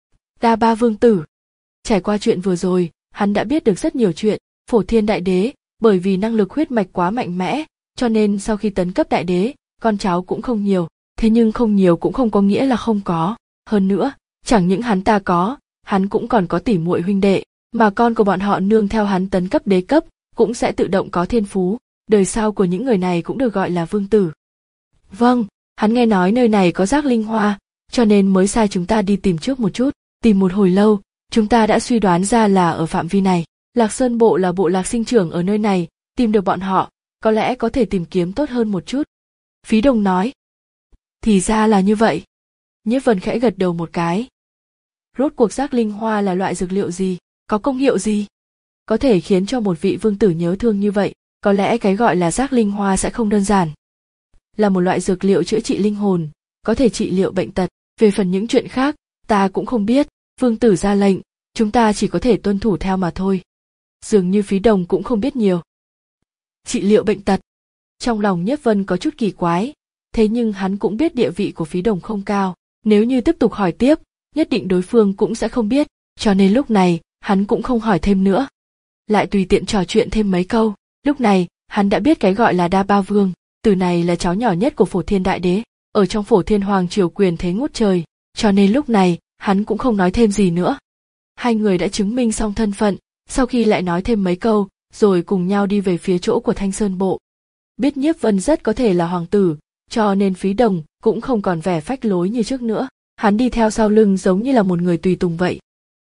Đa Ba Vương tử. Trải qua chuyện vừa rồi, hắn đã biết được rất nhiều chuyện. Phổ Thiên Đại Đế, bởi vì năng lực huyết mạch quá mạnh mẽ, cho nên sau khi tấn cấp Đại Đế, con cháu cũng không nhiều. Thế nhưng không nhiều cũng không có nghĩa là không có. Hơn nữa, chẳng những hắn ta có, hắn cũng còn có tỷ muội huynh đệ, mà con của bọn họ nương theo hắn tấn cấp đế cấp, cũng sẽ tự động có thiên phú. Đời sau của những người này cũng được gọi là vương tử. Vâng, hắn nghe nói nơi này có rác linh hoa, cho nên mới sai chúng ta đi tìm trước một chút. Tìm một hồi lâu, chúng ta đã suy đoán ra là ở phạm vi này. Lạc Sơn bộ là bộ lạc sinh trưởng ở nơi này, tìm được bọn họ, có lẽ có thể tìm kiếm tốt hơn một chút. Phí Đồng nói. Thì ra là như vậy. Nhiếp Vân khẽ gật đầu một cái. Rốt cuộc rác linh hoa là loại dược liệu gì, có công hiệu gì? Có thể khiến cho một vị vương tử nhớ thương như vậy, có lẽ cái gọi là rác linh hoa sẽ không đơn giản. Là một loại dược liệu chữa trị linh hồn, có thể trị liệu bệnh tật. Về phần những chuyện khác, ta cũng không biết, vương tử ra lệnh, chúng ta chỉ có thể tuân thủ theo mà thôi. Dường như Phí Đồng cũng không biết nhiều. Trị liệu bệnh tật. Trong lòng Nhiếp Vân có chút kỳ quái, thế nhưng hắn cũng biết địa vị của Phí Đồng không cao, nếu như tiếp tục hỏi tiếp, nhất định đối phương cũng sẽ không biết, cho nên lúc này, hắn cũng không hỏi thêm nữa. Lại tùy tiện trò chuyện thêm mấy câu, lúc này, hắn đã biết cái gọi là Đa Ba Vương, từ này là cháu nhỏ nhất của Phổ Thiên Đại Đế, ở trong Phổ Thiên Hoàng triều quyền thế ngút trời, cho nên lúc này, hắn cũng không nói thêm gì nữa. Hai người đã chứng minh xong thân phận, sau khi lại nói thêm mấy câu, rồi cùng nhau đi về phía chỗ của Thanh Sơn bộ. Biết Nhiếp Vân rất có thể là hoàng tử, cho nên Phí Đồng cũng không còn vẻ phách lối như trước nữa, hắn đi theo sau lưng giống như là một người tùy tùng vậy.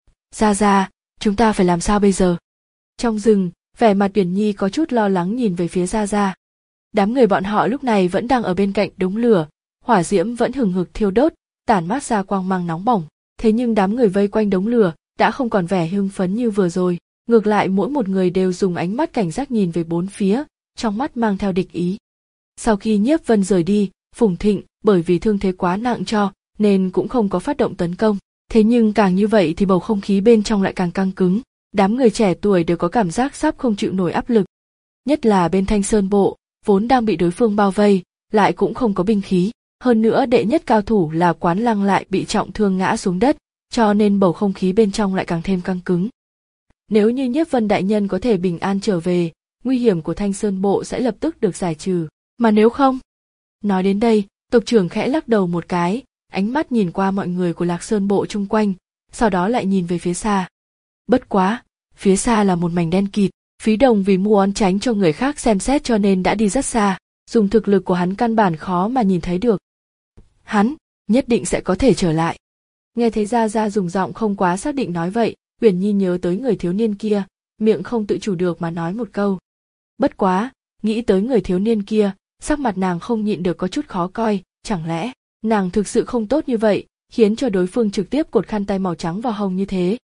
Ra ra, chúng ta phải làm sao bây giờ? Trong rừng, vẻ mặt Uyển Nhi có chút lo lắng nhìn về phía Gia Gia. Đám người bọn họ lúc này vẫn đang ở bên cạnh đống lửa, hỏa diễm vẫn hừng hực thiêu đốt, tản mát ra quang mang nóng bỏng. Thế nhưng đám người vây quanh đống lửa đã không còn vẻ hưng phấn như vừa rồi, ngược lại mỗi một người đều dùng ánh mắt cảnh giác nhìn về bốn phía, trong mắt mang theo địch ý. Sau khi Nhiếp Vân rời đi, Phùng Thịnh bởi vì thương thế quá nặng cho nên cũng không có phát động tấn công. Thế nhưng càng như vậy thì bầu không khí bên trong lại càng căng cứng. Đám người trẻ tuổi đều có cảm giác sắp không chịu nổi áp lực. Nhất là bên Thanh Sơn bộ, vốn đang bị đối phương bao vây, lại cũng không có binh khí. Hơn nữa đệ nhất cao thủ là Quán Lăng lại bị trọng thương ngã xuống đất, cho nên bầu không khí bên trong lại càng thêm căng cứng. Nếu như Nhiếp Vân đại nhân có thể bình an trở về, nguy hiểm của Thanh Sơn bộ sẽ lập tức được giải trừ. Mà nếu không? Nói đến đây, tộc trưởng khẽ lắc đầu một cái, ánh mắt nhìn qua mọi người của Lạc Sơn bộ chung quanh, sau đó lại nhìn về phía xa. Bất quá, phía xa là một mảnh đen kịt, Phí Đồng vì muốn tránh cho người khác xem xét cho nên đã đi rất xa, dùng thực lực của hắn căn bản khó mà nhìn thấy được. Hắn, nhất định sẽ có thể trở lại. Nghe thấy Gia Gia dùng giọng không quá xác định nói vậy, Uyển Nhi nhớ tới người thiếu niên kia, miệng không tự chủ được mà nói một câu. Bất quá, nghĩ tới người thiếu niên kia, sắc mặt nàng không nhịn được có chút khó coi, chẳng lẽ nàng thực sự không tốt như vậy, khiến cho đối phương trực tiếp cột khăn tay màu trắng vào hông như thế.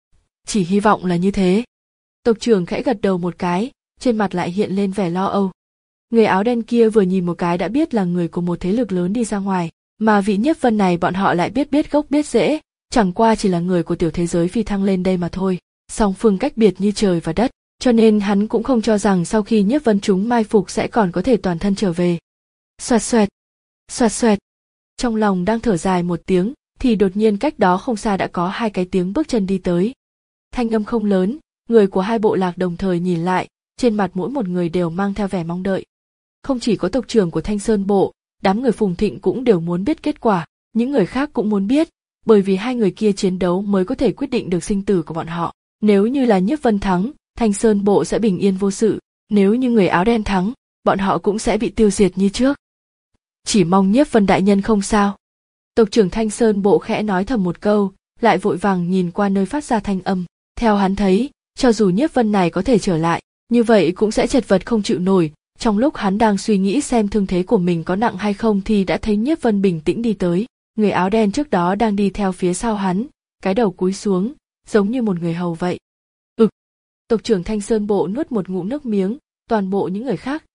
Chỉ hy vọng là như thế. Tộc trưởng khẽ gật đầu một cái, trên mặt lại hiện lên vẻ lo âu. Người áo đen kia vừa nhìn một cái đã biết là người của một thế lực lớn đi ra ngoài, mà vị Nhiếp Vân này bọn họ lại biết biết gốc biết rễ, chẳng qua chỉ là người của tiểu thế giới phi thăng lên đây mà thôi. Song phương cách biệt như trời và đất, cho nên hắn cũng không cho rằng sau khi Nhiếp Vân chúng mai phục sẽ còn có thể toàn thân trở về. Xoẹt xoẹt, xoẹt xoẹt. Trong lòng đang thở dài một tiếng, thì đột nhiên cách đó không xa đã có hai cái tiếng bước chân đi tới. Thanh âm không lớn, người của hai bộ lạc đồng thời nhìn lại, trên mặt mỗi một người đều mang theo vẻ mong đợi. Không chỉ có tộc trưởng của Thanh Sơn bộ, đám người Phùng Thịnh cũng đều muốn biết kết quả, những người khác cũng muốn biết, bởi vì hai người kia chiến đấu mới có thể quyết định được sinh tử của bọn họ. Nếu như là Nhiếp Vân thắng, Thanh Sơn bộ sẽ bình yên vô sự, nếu như người áo đen thắng, bọn họ cũng sẽ bị tiêu diệt như trước. Chỉ mong Nhiếp Vân đại nhân không sao. Tộc trưởng Thanh Sơn bộ khẽ nói thầm một câu, lại vội vàng nhìn qua nơi phát ra thanh âm. Theo hắn thấy, cho dù Nhiếp Vân này có thể trở lại, như vậy cũng sẽ chật vật không chịu nổi. Trong lúc hắn đang suy nghĩ xem thương thế của mình có nặng hay không thì đã thấy Nhiếp Vân bình tĩnh đi tới. Người áo đen trước đó đang đi theo phía sau hắn, cái đầu cúi xuống, giống như một người hầu vậy. Ực. Tộc trưởng Thanh Sơn bộ nuốt một ngụm nước miếng, toàn bộ những người khác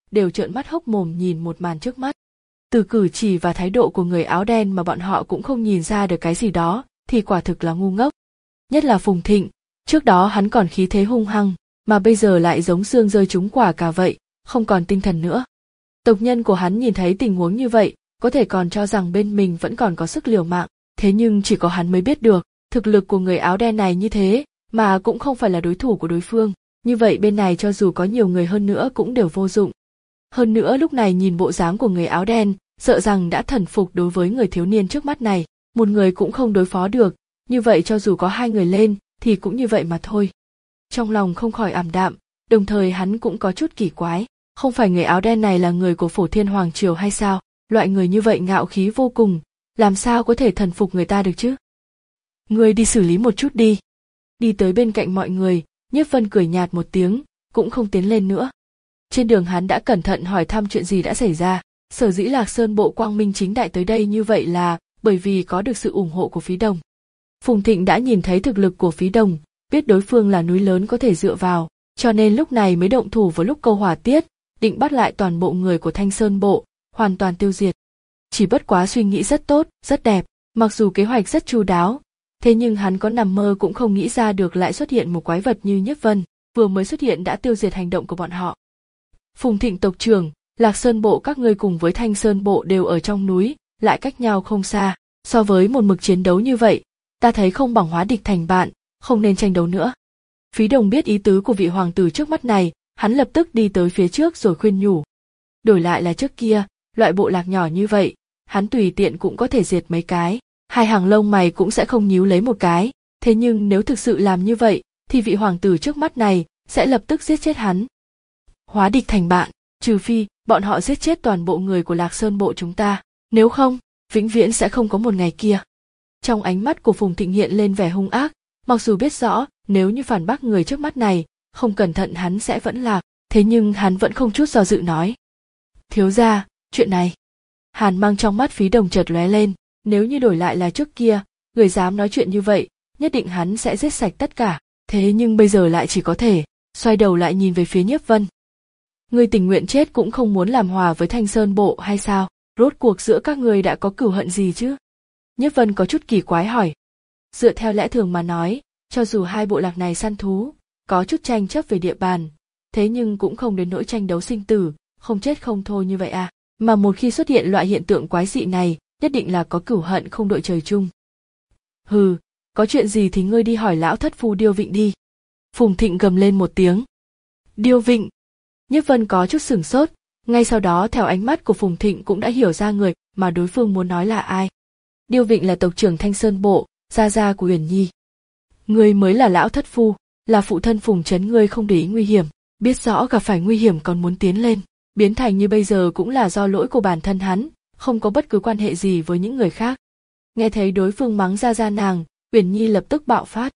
đều trợn mắt hốc mồm nhìn một màn trước mắt. Từ cử chỉ và thái độ của người áo đen mà bọn họ cũng không nhìn ra được cái gì đó, thì quả thực là ngu ngốc. Nhất là Phùng Thịnh, trước đó hắn còn khí thế hung hăng, mà bây giờ lại giống xương rơi trúng quả cà vậy, không còn tinh thần nữa. Tộc nhân của hắn nhìn thấy tình huống như vậy, có thể còn cho rằng bên mình vẫn còn có sức liều mạng, thế nhưng chỉ có hắn mới biết được, thực lực của người áo đen này như thế, mà cũng không phải là đối thủ của đối phương, như vậy bên này cho dù có nhiều người hơn nữa cũng đều vô dụng. Hơn nữa lúc này nhìn bộ dáng của người áo đen, sợ rằng đã thần phục đối với người thiếu niên trước mắt này, một người cũng không đối phó được, như vậy cho dù có hai người lên, thì cũng như vậy mà thôi. Trong lòng không khỏi ảm đạm, đồng thời hắn cũng có chút kỳ quái, không phải người áo đen này là người của Phổ Thiên Hoàng Triều hay sao, loại người như vậy ngạo khí vô cùng, làm sao có thể thần phục người ta được chứ? Ngươi đi xử lý một chút đi. Đi tới bên cạnh mọi người, Nhiếp Vân cười nhạt một tiếng, cũng không tiến lên nữa. Trên đường hắn đã cẩn thận hỏi thăm chuyện gì đã xảy ra, sở dĩ Lạc Sơn Bộ quang minh chính đại tới đây như vậy là bởi vì có được sự ủng hộ của Phí Đồng. Phùng Thịnh đã nhìn thấy thực lực của Phí Đồng, biết đối phương là núi lớn có thể dựa vào, cho nên lúc này mới động thủ vào lúc câu hỏa tiết, định bắt lại toàn bộ người của Thanh Sơn Bộ, hoàn toàn tiêu diệt. Chỉ bất quá suy nghĩ rất tốt, rất đẹp, mặc dù kế hoạch rất chu đáo, thế nhưng hắn có nằm mơ cũng không nghĩ ra được lại xuất hiện một quái vật như Nhiếp Vân, vừa mới xuất hiện đã tiêu diệt hành động của bọn họ. Phùng Thịnh tộc trưởng, Lạc Sơn Bộ các ngươi cùng với Thanh Sơn Bộ đều ở trong núi, lại cách nhau không xa, so với một mực chiến đấu như vậy, ta thấy không bằng hóa địch thành bạn, không nên tranh đấu nữa. Phí Đồng biết ý tứ của vị hoàng tử trước mắt này, hắn lập tức đi tới phía trước rồi khuyên nhủ. Đổi lại là trước kia, loại bộ lạc nhỏ như vậy, hắn tùy tiện cũng có thể diệt mấy cái, hai hàng lông mày cũng sẽ không nhíu lấy một cái, thế nhưng nếu thực sự làm như vậy, thì vị hoàng tử trước mắt này sẽ lập tức giết chết hắn. Hóa địch thành bạn, trừ phi bọn họ giết chết toàn bộ người của Lạc Sơn Bộ chúng ta, nếu không, vĩnh viễn sẽ không có một ngày kia. Trong ánh mắt của Phùng Thịnh hiện lên vẻ hung ác, mặc dù biết rõ nếu như phản bác người trước mắt này, không cẩn thận hắn sẽ vẫn lạc, thế nhưng hắn vẫn không chút do dự nói. Thiếu gia, chuyện này. Hàn mang trong mắt Phí Đồng chợt lóe lên, nếu như đổi lại là trước kia, người dám nói chuyện như vậy, nhất định hắn sẽ giết sạch tất cả, thế nhưng bây giờ lại chỉ có thể, xoay đầu lại nhìn về phía Nhiếp Vân. Ngươi tình nguyện chết cũng không muốn làm hòa với Thanh Sơn Bộ hay sao, rốt cuộc giữa các ngươi đã có cửu hận gì chứ? Nhiếp Vân có chút kỳ quái hỏi. Dựa theo lẽ thường mà nói, cho dù hai bộ lạc này săn thú, có chút tranh chấp về địa bàn, thế nhưng cũng không đến nỗi tranh đấu sinh tử, không chết không thôi như vậy à, mà một khi xuất hiện loại hiện tượng quái dị này, nhất định là có cửu hận không đội trời chung. Hừ, có chuyện gì thì ngươi đi hỏi lão thất phu Điêu Vịnh đi. Phùng Thịnh gầm lên một tiếng. Điêu Vịnh. Nhiếp Vân có chút sửng sốt, ngay sau đó theo ánh mắt của Phùng Thịnh cũng đã hiểu ra người mà đối phương muốn nói là ai. Điêu Vịnh là tộc trưởng Thanh Sơn Bộ, gia gia của Uyển Nhi. Ngươi mới là lão thất phu, là phụ thân Phùng Trấn ngươi không để ý nguy hiểm, biết rõ gặp phải nguy hiểm còn muốn tiến lên, biến thành như bây giờ cũng là do lỗi của bản thân hắn, không có bất cứ quan hệ gì với những người khác. Nghe thấy đối phương mắng gia gia nàng, Uyển Nhi lập tức bạo phát.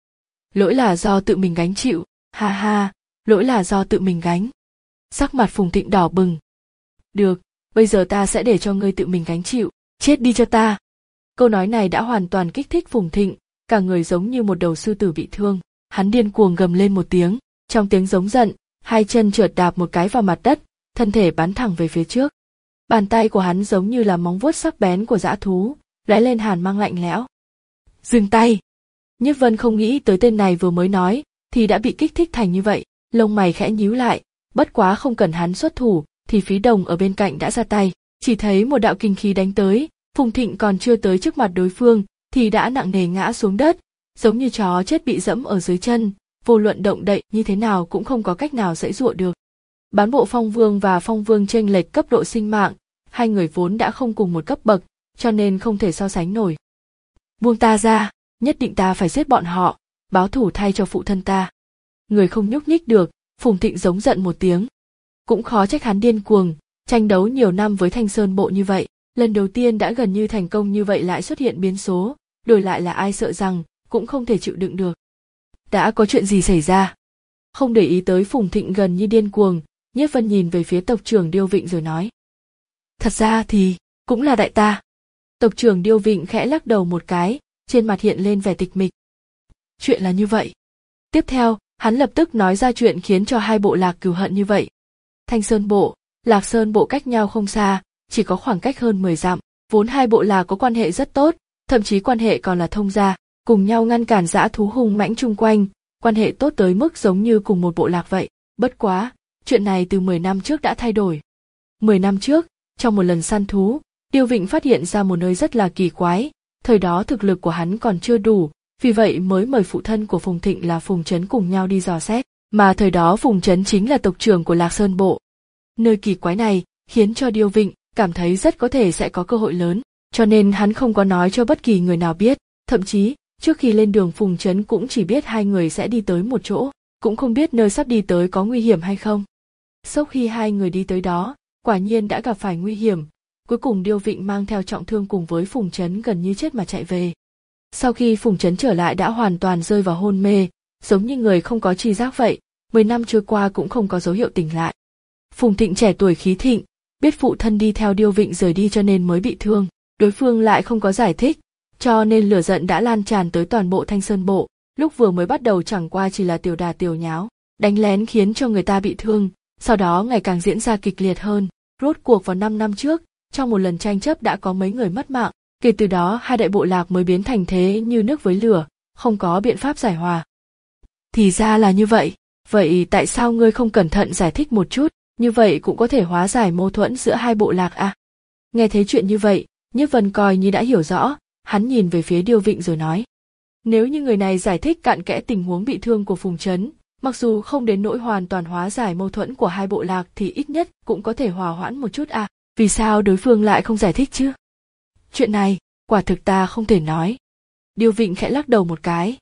Lỗi là do tự mình gánh chịu, ha ha, lỗi là do tự mình gánh. Sắc mặt Phùng Thịnh đỏ bừng. Được, bây giờ ta sẽ để cho ngươi tự mình gánh chịu, chết đi cho ta. Câu nói này đã hoàn toàn kích thích Phùng Thịnh, cả người giống như một đầu sư tử bị thương, hắn điên cuồng gầm lên một tiếng, trong tiếng giống giận, hai chân trượt đạp một cái vào mặt đất, thân thể bắn thẳng về phía trước. Bàn tay của hắn giống như là móng vuốt sắc bén của dã thú, lóe lên hàn mang lạnh lẽo. Dừng tay! Nhiếp Vân không nghĩ tới tên này vừa mới nói, thì đã bị kích thích thành như vậy, lông mày khẽ nhíu lại, bất quá không cần hắn xuất thủ, thì Phí Đồng ở bên cạnh đã ra tay, chỉ thấy một đạo kinh khí đánh tới, Phùng Thịnh còn chưa tới trước mặt đối phương, thì đã nặng nề ngã xuống đất, giống như chó chết bị dẫm ở dưới chân, vô luận động đậy như thế nào cũng không có cách nào giãy giụa được. Bán bộ Phong Vương và Phong Vương chênh lệch cấp độ sinh mạng, hai người vốn đã không cùng một cấp bậc, cho nên không thể so sánh nổi. Buông ta ra, nhất định ta phải giết bọn họ, báo thù thay cho phụ thân ta. Người không nhúc nhích được, Phùng Thịnh giống giận một tiếng. Cũng khó trách hắn điên cuồng, tranh đấu nhiều năm với Thanh Sơn Bộ như vậy, lần đầu tiên đã gần như thành công như vậy lại xuất hiện biến số, đổi lại là ai sợ rằng cũng không thể chịu đựng được. Đã có chuyện gì xảy ra? Không để ý tới Phùng Thịnh gần như điên cuồng, Nhiếp Vân nhìn về phía tộc trưởng Điêu Vịnh rồi nói. Thật ra thì, cũng là đại ta. Tộc trưởng Điêu Vịnh khẽ lắc đầu một cái, trên mặt hiện lên vẻ tịch mịch. Chuyện là như vậy. Tiếp theo, hắn lập tức nói ra chuyện khiến cho hai bộ lạc cừu hận như vậy. Thanh Sơn Bộ, Lạc Sơn bộ cách nhau không xa, chỉ có khoảng cách hơn mười dặm, vốn hai bộ lạc có quan hệ rất tốt, thậm chí quan hệ còn là thông gia, cùng nhau ngăn cản dã thú hung mãnh chung quanh, quan hệ tốt tới mức giống như cùng một bộ lạc vậy. Bất quá, chuyện này từ mười năm trước đã thay đổi. mười năm trước, trong một lần săn thú, Điêu Vịnh phát hiện ra một nơi rất là kỳ quái, thời đó thực lực của hắn còn chưa đủ, vì vậy mới mời phụ thân của Phùng Thịnh là Phùng Trấn cùng nhau đi dò xét, mà thời đó Phùng Trấn chính là tộc trưởng của Lạc Sơn bộ. Nơi kỳ quái này khiến cho Điêu Vịnh cảm thấy rất có thể sẽ có cơ hội lớn, cho nên hắn không có nói cho bất kỳ người nào biết, thậm chí trước khi lên đường Phùng Trấn cũng chỉ biết hai người sẽ đi tới một chỗ, cũng không biết nơi sắp đi tới có nguy hiểm hay không. Sau khi hai người đi tới đó, quả nhiên đã gặp phải nguy hiểm, cuối cùng Điêu Vịnh mang theo trọng thương cùng với Phùng Trấn gần như chết mà chạy về. Sau khi Phùng Trấn trở lại đã hoàn toàn rơi vào hôn mê, giống như người không có tri giác vậy, mười năm trôi qua cũng không có dấu hiệu tỉnh lại. Phùng Thịnh trẻ tuổi khí thịnh, biết phụ thân đi theo Điêu Vịnh rời đi cho nên mới bị thương, đối phương lại không có giải thích, cho nên lửa giận đã lan tràn tới toàn bộ Thanh Sơn bộ, lúc vừa mới bắt đầu chẳng qua chỉ là tiểu đà tiểu nháo, đánh lén khiến cho người ta bị thương, sau đó ngày càng diễn ra kịch liệt hơn, rốt cuộc vào năm năm trước, trong một lần tranh chấp đã có mấy người mất mạng, kể từ đó hai đại bộ lạc mới biến thành thế như nước với lửa, không có biện pháp giải hòa. Thì ra là như vậy, vậy tại sao ngươi không cẩn thận giải thích một chút, như vậy cũng có thể hóa giải mâu thuẫn giữa hai bộ lạc à? Nghe thấy chuyện như vậy, Nhiếp Vân coi như đã hiểu rõ, hắn nhìn về phía Điêu Vịnh rồi nói. Nếu như người này giải thích cặn kẽ tình huống bị thương của Phùng Trấn, mặc dù không đến nỗi hoàn toàn hóa giải mâu thuẫn của hai bộ lạc thì ít nhất cũng có thể hòa hoãn một chút à, vì sao đối phương lại không giải thích chứ? Chuyện này, quả thực ta không thể nói. Điêu Vịnh khẽ lắc đầu một cái.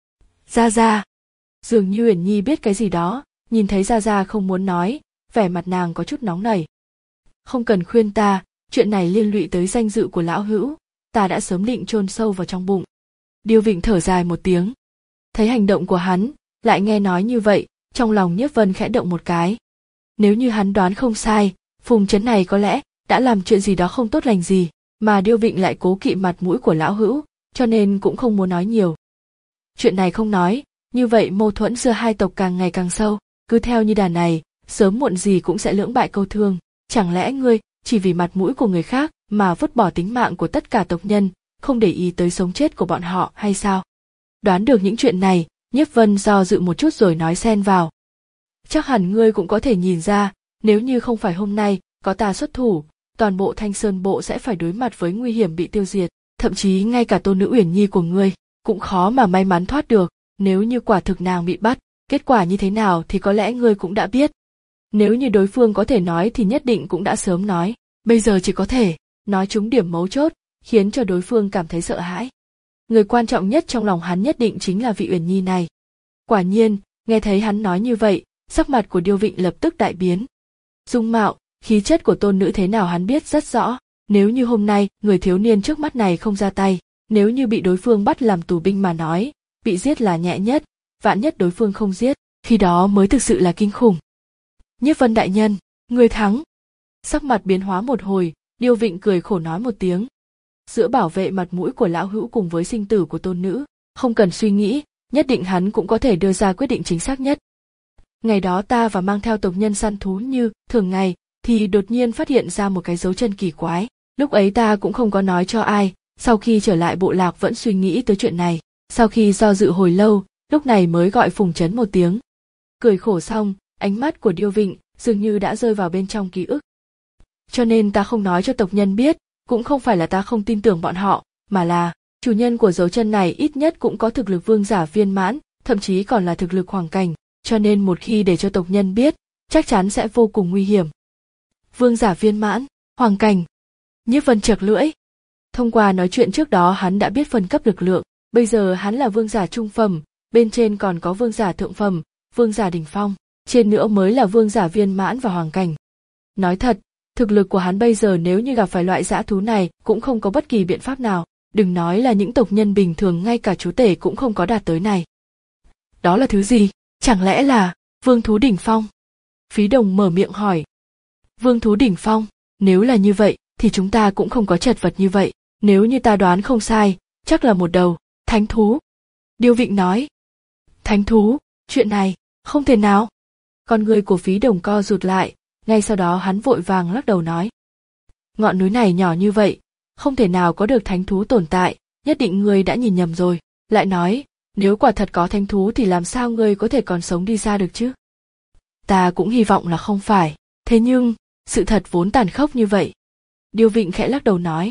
Gia Gia. Dường như Uyển Nhi biết cái gì đó, nhìn thấy Gia Gia không muốn nói, vẻ mặt nàng có chút nóng nảy. Không cần khuyên ta, chuyện này liên lụy tới danh dự của lão hữu, ta đã sớm định chôn sâu vào trong bụng. Điêu Vịnh thở dài một tiếng. Thấy hành động của hắn, lại nghe nói như vậy, trong lòng Nhiếp Vân khẽ động một cái. Nếu như hắn đoán không sai, Phùng Trấn này có lẽ đã làm chuyện gì đó không tốt lành gì, mà Điêu Vịnh lại cố kỵ mặt mũi của lão hữu, cho nên cũng không muốn nói nhiều. Chuyện này không nói, như vậy mâu thuẫn giữa hai tộc càng ngày càng sâu, cứ theo như đà này, sớm muộn gì cũng sẽ lưỡng bại câu thương. Chẳng lẽ ngươi chỉ vì mặt mũi của người khác mà vứt bỏ tính mạng của tất cả tộc nhân, không để ý tới sống chết của bọn họ hay sao? Đoán được những chuyện này, Nhiếp Vân do dự một chút rồi nói xen vào. Chắc hẳn ngươi cũng có thể nhìn ra, nếu như không phải hôm nay có ta xuất thủ, toàn bộ Thanh Sơn bộ sẽ phải đối mặt với nguy hiểm bị tiêu diệt, thậm chí ngay cả tôn nữ Uyển Nhi của ngươi cũng khó mà may mắn thoát được. Nếu như quả thực nàng bị bắt, kết quả như thế nào thì có lẽ ngươi cũng đã biết. Nếu như đối phương có thể nói thì nhất định cũng đã sớm nói, bây giờ chỉ có thể nói trúng điểm mấu chốt, khiến cho đối phương cảm thấy sợ hãi. Người quan trọng nhất trong lòng hắn nhất định chính là vị Uyển Nhi này. Quả nhiên, nghe thấy hắn nói như vậy, sắc mặt của Điêu Vịnh lập tức đại biến. Dung mạo, khí chất của tôn nữ thế nào hắn biết rất rõ, nếu như hôm nay người thiếu niên trước mắt này không ra tay, nếu như bị đối phương bắt làm tù binh mà nói, bị giết là nhẹ nhất, vạn nhất đối phương không giết, khi đó mới thực sự là kinh khủng. Nhiếp Vân đại nhân, người thắng. Sắc mặt biến hóa một hồi, Điêu Vịnh cười khổ nói một tiếng. Giữa bảo vệ mặt mũi của lão hữu cùng với sinh tử của tôn nữ, không cần suy nghĩ, nhất định hắn cũng có thể đưa ra quyết định chính xác nhất. Ngày đó ta và mang theo tộc nhân săn thú như thường ngày, thì đột nhiên phát hiện ra một cái dấu chân kỳ quái. Lúc ấy ta cũng không có nói cho ai, sau khi trở lại bộ lạc vẫn suy nghĩ tới chuyện này. Sau khi do dự hồi lâu, lúc này mới gọi Phùng Trấn một tiếng. Cười khổ xong, ánh mắt của Điêu Vịnh dường như đã rơi vào bên trong ký ức. Cho nên ta không nói cho tộc nhân biết, cũng không phải là ta không tin tưởng bọn họ, mà là chủ nhân của dấu chân này ít nhất cũng có thực lực vương giả viên mãn, thậm chí còn là thực lực hoàng cảnh, cho nên một khi để cho tộc nhân biết, chắc chắn sẽ vô cùng nguy hiểm. Vương giả viên mãn, hoàng cảnh. Nhiếp Vân chật lưỡi. Thông qua nói chuyện trước đó hắn đã biết phân cấp lực lượng, bây giờ hắn là vương giả trung phẩm, bên trên còn có vương giả thượng phẩm, vương giả đỉnh phong, trên nữa mới là vương giả viên mãn và hoàng cảnh. Nói thật, thực lực của hắn bây giờ nếu như gặp phải loại dã thú này cũng không có bất kỳ biện pháp nào, đừng nói là những tộc nhân bình thường, ngay cả chúa tể cũng không có đạt tới này. Đó là thứ gì? Chẳng lẽ là vương thú đỉnh phong? Phí Đồng mở miệng hỏi. Vương thú đỉnh phong, nếu là như vậy thì chúng ta cũng không có chật vật như vậy, nếu như ta đoán không sai, chắc là một đầu thánh thú. Điêu Vịnh nói. Thánh thú, chuyện này không thể nào. Con người của Phí Đồng co rụt lại, ngay sau đó hắn vội vàng lắc đầu nói. Ngọn núi này nhỏ như vậy, không thể nào có được thánh thú tồn tại, nhất định ngươi đã nhìn nhầm rồi. Lại nói, nếu quả thật có thánh thú thì làm sao ngươi có thể còn sống đi ra được chứ? Ta cũng hy vọng là không phải, thế nhưng, sự thật vốn tàn khốc như vậy. Điêu Vịnh khẽ lắc đầu nói.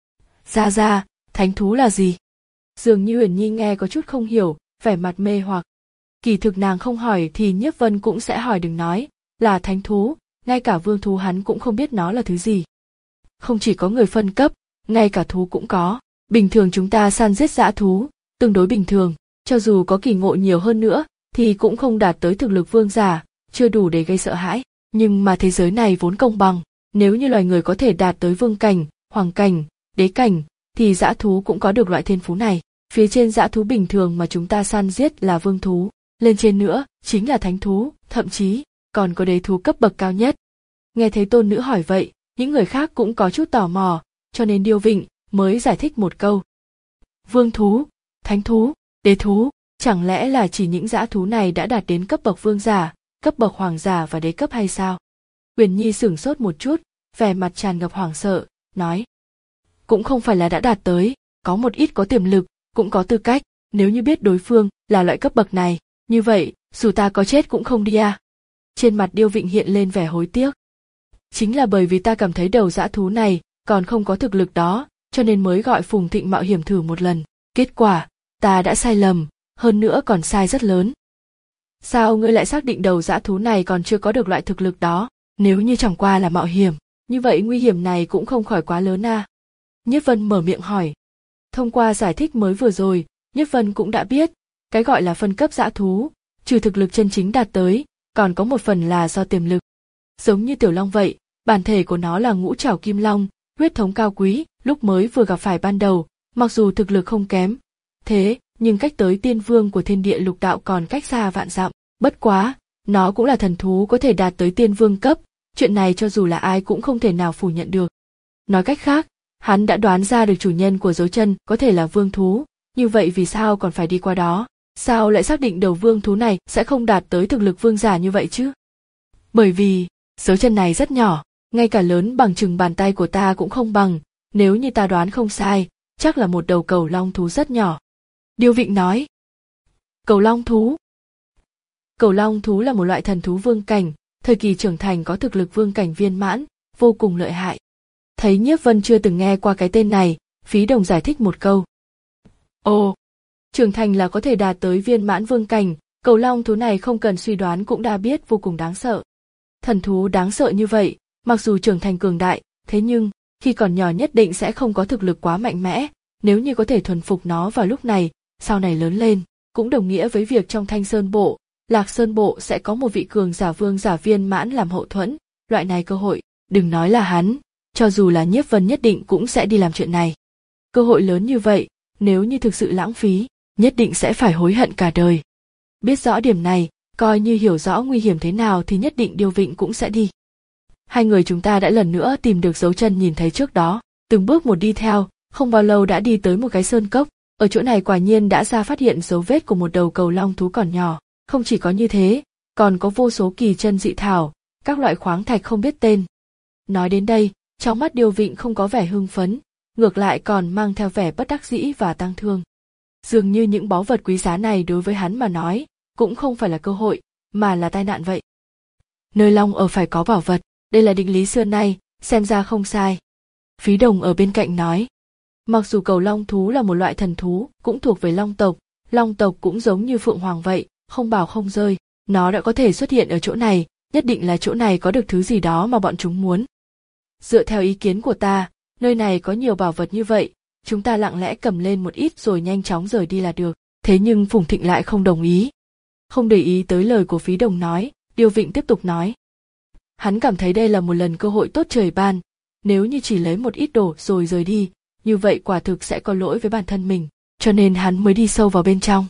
Ra ra, thánh thú là gì? Dường như Uyển Nhi nghe có chút không hiểu, vẻ mặt mê hoặc. Kỳ thực nàng không hỏi thì Nhiếp Vân cũng sẽ hỏi, đừng nói là thánh thú, ngay cả vương thú hắn cũng không biết nó là thứ gì. Không chỉ có người phân cấp, ngay cả thú cũng có. Bình thường chúng ta săn giết dã thú, tương đối bình thường, cho dù có kỳ ngộ nhiều hơn nữa, thì cũng không đạt tới thực lực vương giả, chưa đủ để gây sợ hãi. Nhưng mà thế giới này vốn công bằng, nếu như loài người có thể đạt tới vương cảnh, hoàng cảnh, đế cảnh, thì dã thú cũng có được loại thiên phú này. Phía trên dã thú bình thường mà chúng ta săn giết là vương thú, lên trên nữa chính là thánh thú, thậm chí còn có đế thú cấp bậc cao nhất. Nghe thấy tôn nữ hỏi vậy, những người khác cũng có chút tò mò, cho nên Điêu Vịnh mới giải thích một câu. Vương thú, thánh thú, đế thú, chẳng lẽ là chỉ những dã thú này đã đạt đến cấp bậc vương giả, cấp bậc hoàng giả và đế cấp hay sao? Uyển Nhi sửng sốt một chút, vẻ mặt tràn ngập hoảng sợ, nói. Cũng không phải là đã đạt tới, có một ít có tiềm lực, cũng có tư cách, nếu như biết đối phương là loại cấp bậc này, như vậy, dù ta có chết cũng không đi à. Trên mặt Điêu Vịnh hiện lên vẻ hối tiếc. Chính là bởi vì ta cảm thấy đầu dã thú này còn không có thực lực đó, cho nên mới gọi Phùng Thịnh mạo hiểm thử một lần. Kết quả, ta đã sai lầm, hơn nữa còn sai rất lớn. Sao ngươi lại xác định đầu dã thú này còn chưa có được loại thực lực đó? Nếu như chẳng qua là mạo hiểm, như vậy nguy hiểm này cũng không khỏi quá lớn à? Nhiếp Vân mở miệng hỏi. Thông qua giải thích mới vừa rồi, Nhiếp Vân cũng đã biết, cái gọi là phân cấp dã thú, trừ thực lực chân chính đạt tới, còn có một phần là do tiềm lực. Giống như Tiểu Long vậy, bản thể của nó là ngũ trảo kim long, huyết thống cao quý, lúc mới vừa gặp phải ban đầu, mặc dù thực lực không kém, thế nhưng cách tới tiên vương của thiên địa lục đạo còn cách xa vạn dặm. Bất quá, nó cũng là thần thú có thể đạt tới tiên vương cấp, chuyện này cho dù là ai cũng không thể nào phủ nhận được. Nói cách khác, hắn đã đoán ra được chủ nhân của dấu chân có thể là vương thú, như vậy vì sao còn phải đi qua đó? Sao lại xác định đầu vương thú này sẽ không đạt tới thực lực vương giả như vậy chứ? Bởi vì, dấu chân này rất nhỏ, ngay cả lớn bằng chừng bàn tay của ta cũng không bằng, nếu như ta đoán không sai, chắc là một đầu cầu long thú rất nhỏ. Điêu Vịnh nói. Cầu long thú. Cầu long thú là một loại thần thú vương cảnh, thời kỳ trưởng thành có thực lực vương cảnh viên mãn, vô cùng lợi hại. Thấy Nhiếp Vân chưa từng nghe qua cái tên này, Phí Đồng giải thích một câu. Ồ, trưởng thành là có thể đạt tới viên mãn vương cảnh, cầu long thú này không cần suy đoán cũng đã biết vô cùng đáng sợ. Thần thú đáng sợ như vậy, mặc dù trưởng thành cường đại, thế nhưng, khi còn nhỏ nhất định sẽ không có thực lực quá mạnh mẽ, nếu như có thể thuần phục nó vào lúc này, sau này lớn lên, cũng đồng nghĩa với việc trong Thanh Sơn Bộ, Lạc Sơn Bộ sẽ có một vị cường giả vương giả viên mãn làm hậu thuẫn, loại này cơ hội, đừng nói là hắn, cho dù là Nhiếp Vân nhất định cũng sẽ đi làm chuyện này. Cơ hội lớn như vậy, nếu như thực sự lãng phí, nhất định sẽ phải hối hận cả đời. Biết rõ điểm này, coi như hiểu rõ nguy hiểm thế nào thì nhất định Điêu Vịnh cũng sẽ đi. Hai người chúng ta đã lần nữa tìm được dấu chân nhìn thấy trước đó, từng bước một đi theo, không bao lâu đã đi tới một cái sơn cốc, ở chỗ này quả nhiên đã ra phát hiện dấu vết của một đầu cầu long thú còn nhỏ, không chỉ có như thế, còn có vô số kỳ chân dị thảo, các loại khoáng thạch không biết tên. Nói đến đây, trong mắt Điêu Vịnh không có vẻ hưng phấn, ngược lại còn mang theo vẻ bất đắc dĩ và tang thương. Dường như những báu vật quý giá này đối với hắn mà nói, cũng không phải là cơ hội, mà là tai nạn vậy. Nơi long ở phải có bảo vật, đây là định lý xưa nay, xem ra không sai. Phí Đồng ở bên cạnh nói. Mặc dù cầu long thú là một loại thần thú, cũng thuộc về long tộc, long tộc cũng giống như phượng hoàng vậy, không bảo không rơi, nó đã có thể xuất hiện ở chỗ này, nhất định là chỗ này có được thứ gì đó mà bọn chúng muốn. Dựa theo ý kiến của ta, nơi này có nhiều bảo vật như vậy, chúng ta lặng lẽ cầm lên một ít rồi nhanh chóng rời đi là được. Thế nhưng Phùng Thịnh lại không đồng ý. Không để ý tới lời của Phí Đồng nói, Điêu Vịnh tiếp tục nói. Hắn cảm thấy đây là một lần cơ hội tốt trời ban, nếu như chỉ lấy một ít đồ rồi rời đi, như vậy quả thực sẽ có lỗi với bản thân mình, cho nên hắn mới đi sâu vào bên trong.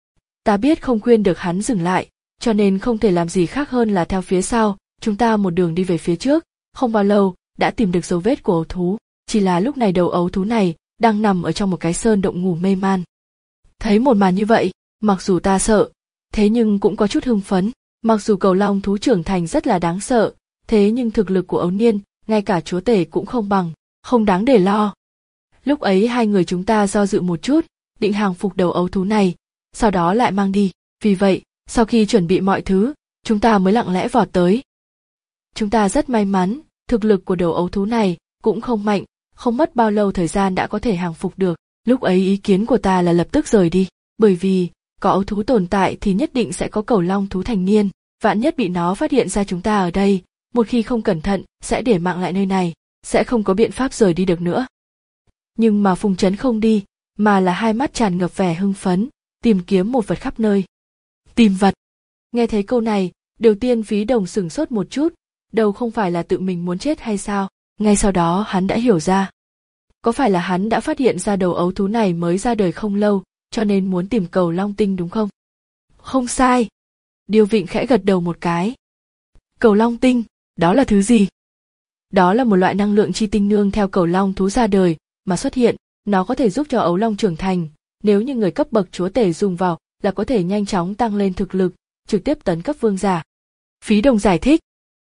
Ta biết không khuyên được hắn dừng lại, cho nên không thể làm gì khác hơn là theo phía sau, chúng ta một đường đi về phía trước, không bao lâu, đã tìm được dấu vết của ấu thú, chỉ là lúc này đầu ấu thú này đang nằm ở trong một cái sơn động ngủ mê man. Thấy một màn như vậy, mặc dù ta sợ, thế nhưng cũng có chút hưng phấn, mặc dù cầu long thú trưởng thành rất là đáng sợ, thế nhưng thực lực của ấu niên, ngay cả chúa tể cũng không bằng, không đáng để lo. Lúc ấy hai người chúng ta do dự một chút, định hàng phục đầu ấu thú này, sau đó lại mang đi. Vì vậy, sau khi chuẩn bị mọi thứ, chúng ta mới lặng lẽ vọt tới. Chúng ta rất may mắn, thực lực của đầu ấu thú này cũng không mạnh, không mất bao lâu thời gian đã có thể hàng phục được. Lúc ấy ý kiến của ta là lập tức rời đi, bởi vì có ấu thú tồn tại thì nhất định sẽ có cẩu long thú thành niên, vạn nhất bị nó phát hiện ra chúng ta ở đây, một khi không cẩn thận sẽ để mạng lại nơi này, sẽ không có biện pháp rời đi được nữa. Nhưng mà Phùng Chấn không đi, mà là hai mắt tràn ngập vẻ hưng phấn, tìm kiếm một vật khắp nơi. Tìm vật. Nghe thấy câu này, đầu tiên Phí Đồng sửng sốt một chút, đầu không phải là tự mình muốn chết hay sao? Ngay sau đó hắn đã hiểu ra. Có phải là hắn đã phát hiện ra đầu ấu thú này mới ra đời không lâu, cho nên muốn tìm cẩu long tinh đúng không? Không sai. Điêu Vịnh khẽ gật đầu một cái. Cẩu long tinh, đó là thứ gì? Đó là một loại năng lượng chi tinh nương theo cẩu long thú ra đời mà xuất hiện, nó có thể giúp cho ấu long trưởng thành, nếu như người cấp bậc chúa tể dùng vào là có thể nhanh chóng tăng lên thực lực, trực tiếp tấn cấp vương giả. Phí Đồng giải thích.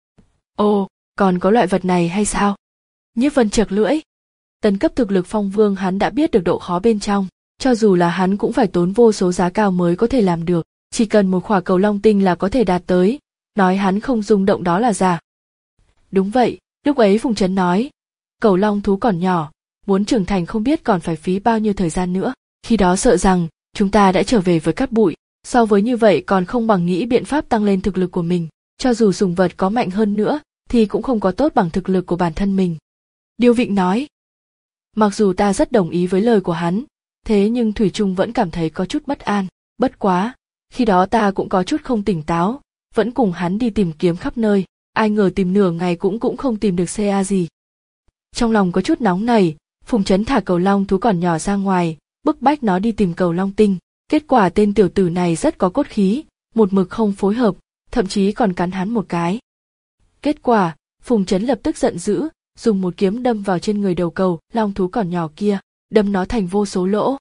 Ồ, còn có loại vật này hay sao? Nhiếp Vân chật lưỡi. Tấn cấp thực lực phong vương hắn đã biết được độ khó bên trong, cho dù là hắn cũng phải tốn vô số giá cao mới có thể làm được, chỉ cần một khỏa cầu long tinh là có thể đạt tới, nói hắn không rung động đó là giả. Đúng vậy, lúc ấy Phùng Chấn nói, cẩu long thú còn nhỏ, muốn trưởng thành không biết còn phải phí bao nhiêu thời gian nữa, khi đó sợ rằng chúng ta đã trở về với cát bụi, so với như vậy còn không bằng nghĩ biện pháp tăng lên thực lực của mình, cho dù sùng vật có mạnh hơn nữa thì cũng không có tốt bằng thực lực của bản thân mình. Điêu Vịnh nói. Mặc dù ta rất đồng ý với lời của hắn, thế nhưng thủy chung vẫn cảm thấy có chút bất an, bất quá, khi đó ta cũng có chút không tỉnh táo, vẫn cùng hắn đi tìm kiếm khắp nơi, ai ngờ tìm nửa ngày cũng cũng không tìm được ca gì. Trong lòng có chút nóng nảy, Phùng Chấn thả cẩu long thú còn nhỏ ra ngoài, bức bách nó đi tìm cẩu long tinh, kết quả tên tiểu tử này rất có cốt khí, một mực không phối hợp, thậm chí còn cắn hắn một cái. Kết quả, Phùng Chấn lập tức giận dữ, dùng một kiếm đâm vào trên người đầu cẩu long thú còn nhỏ kia, đâm nó thành vô số lỗ.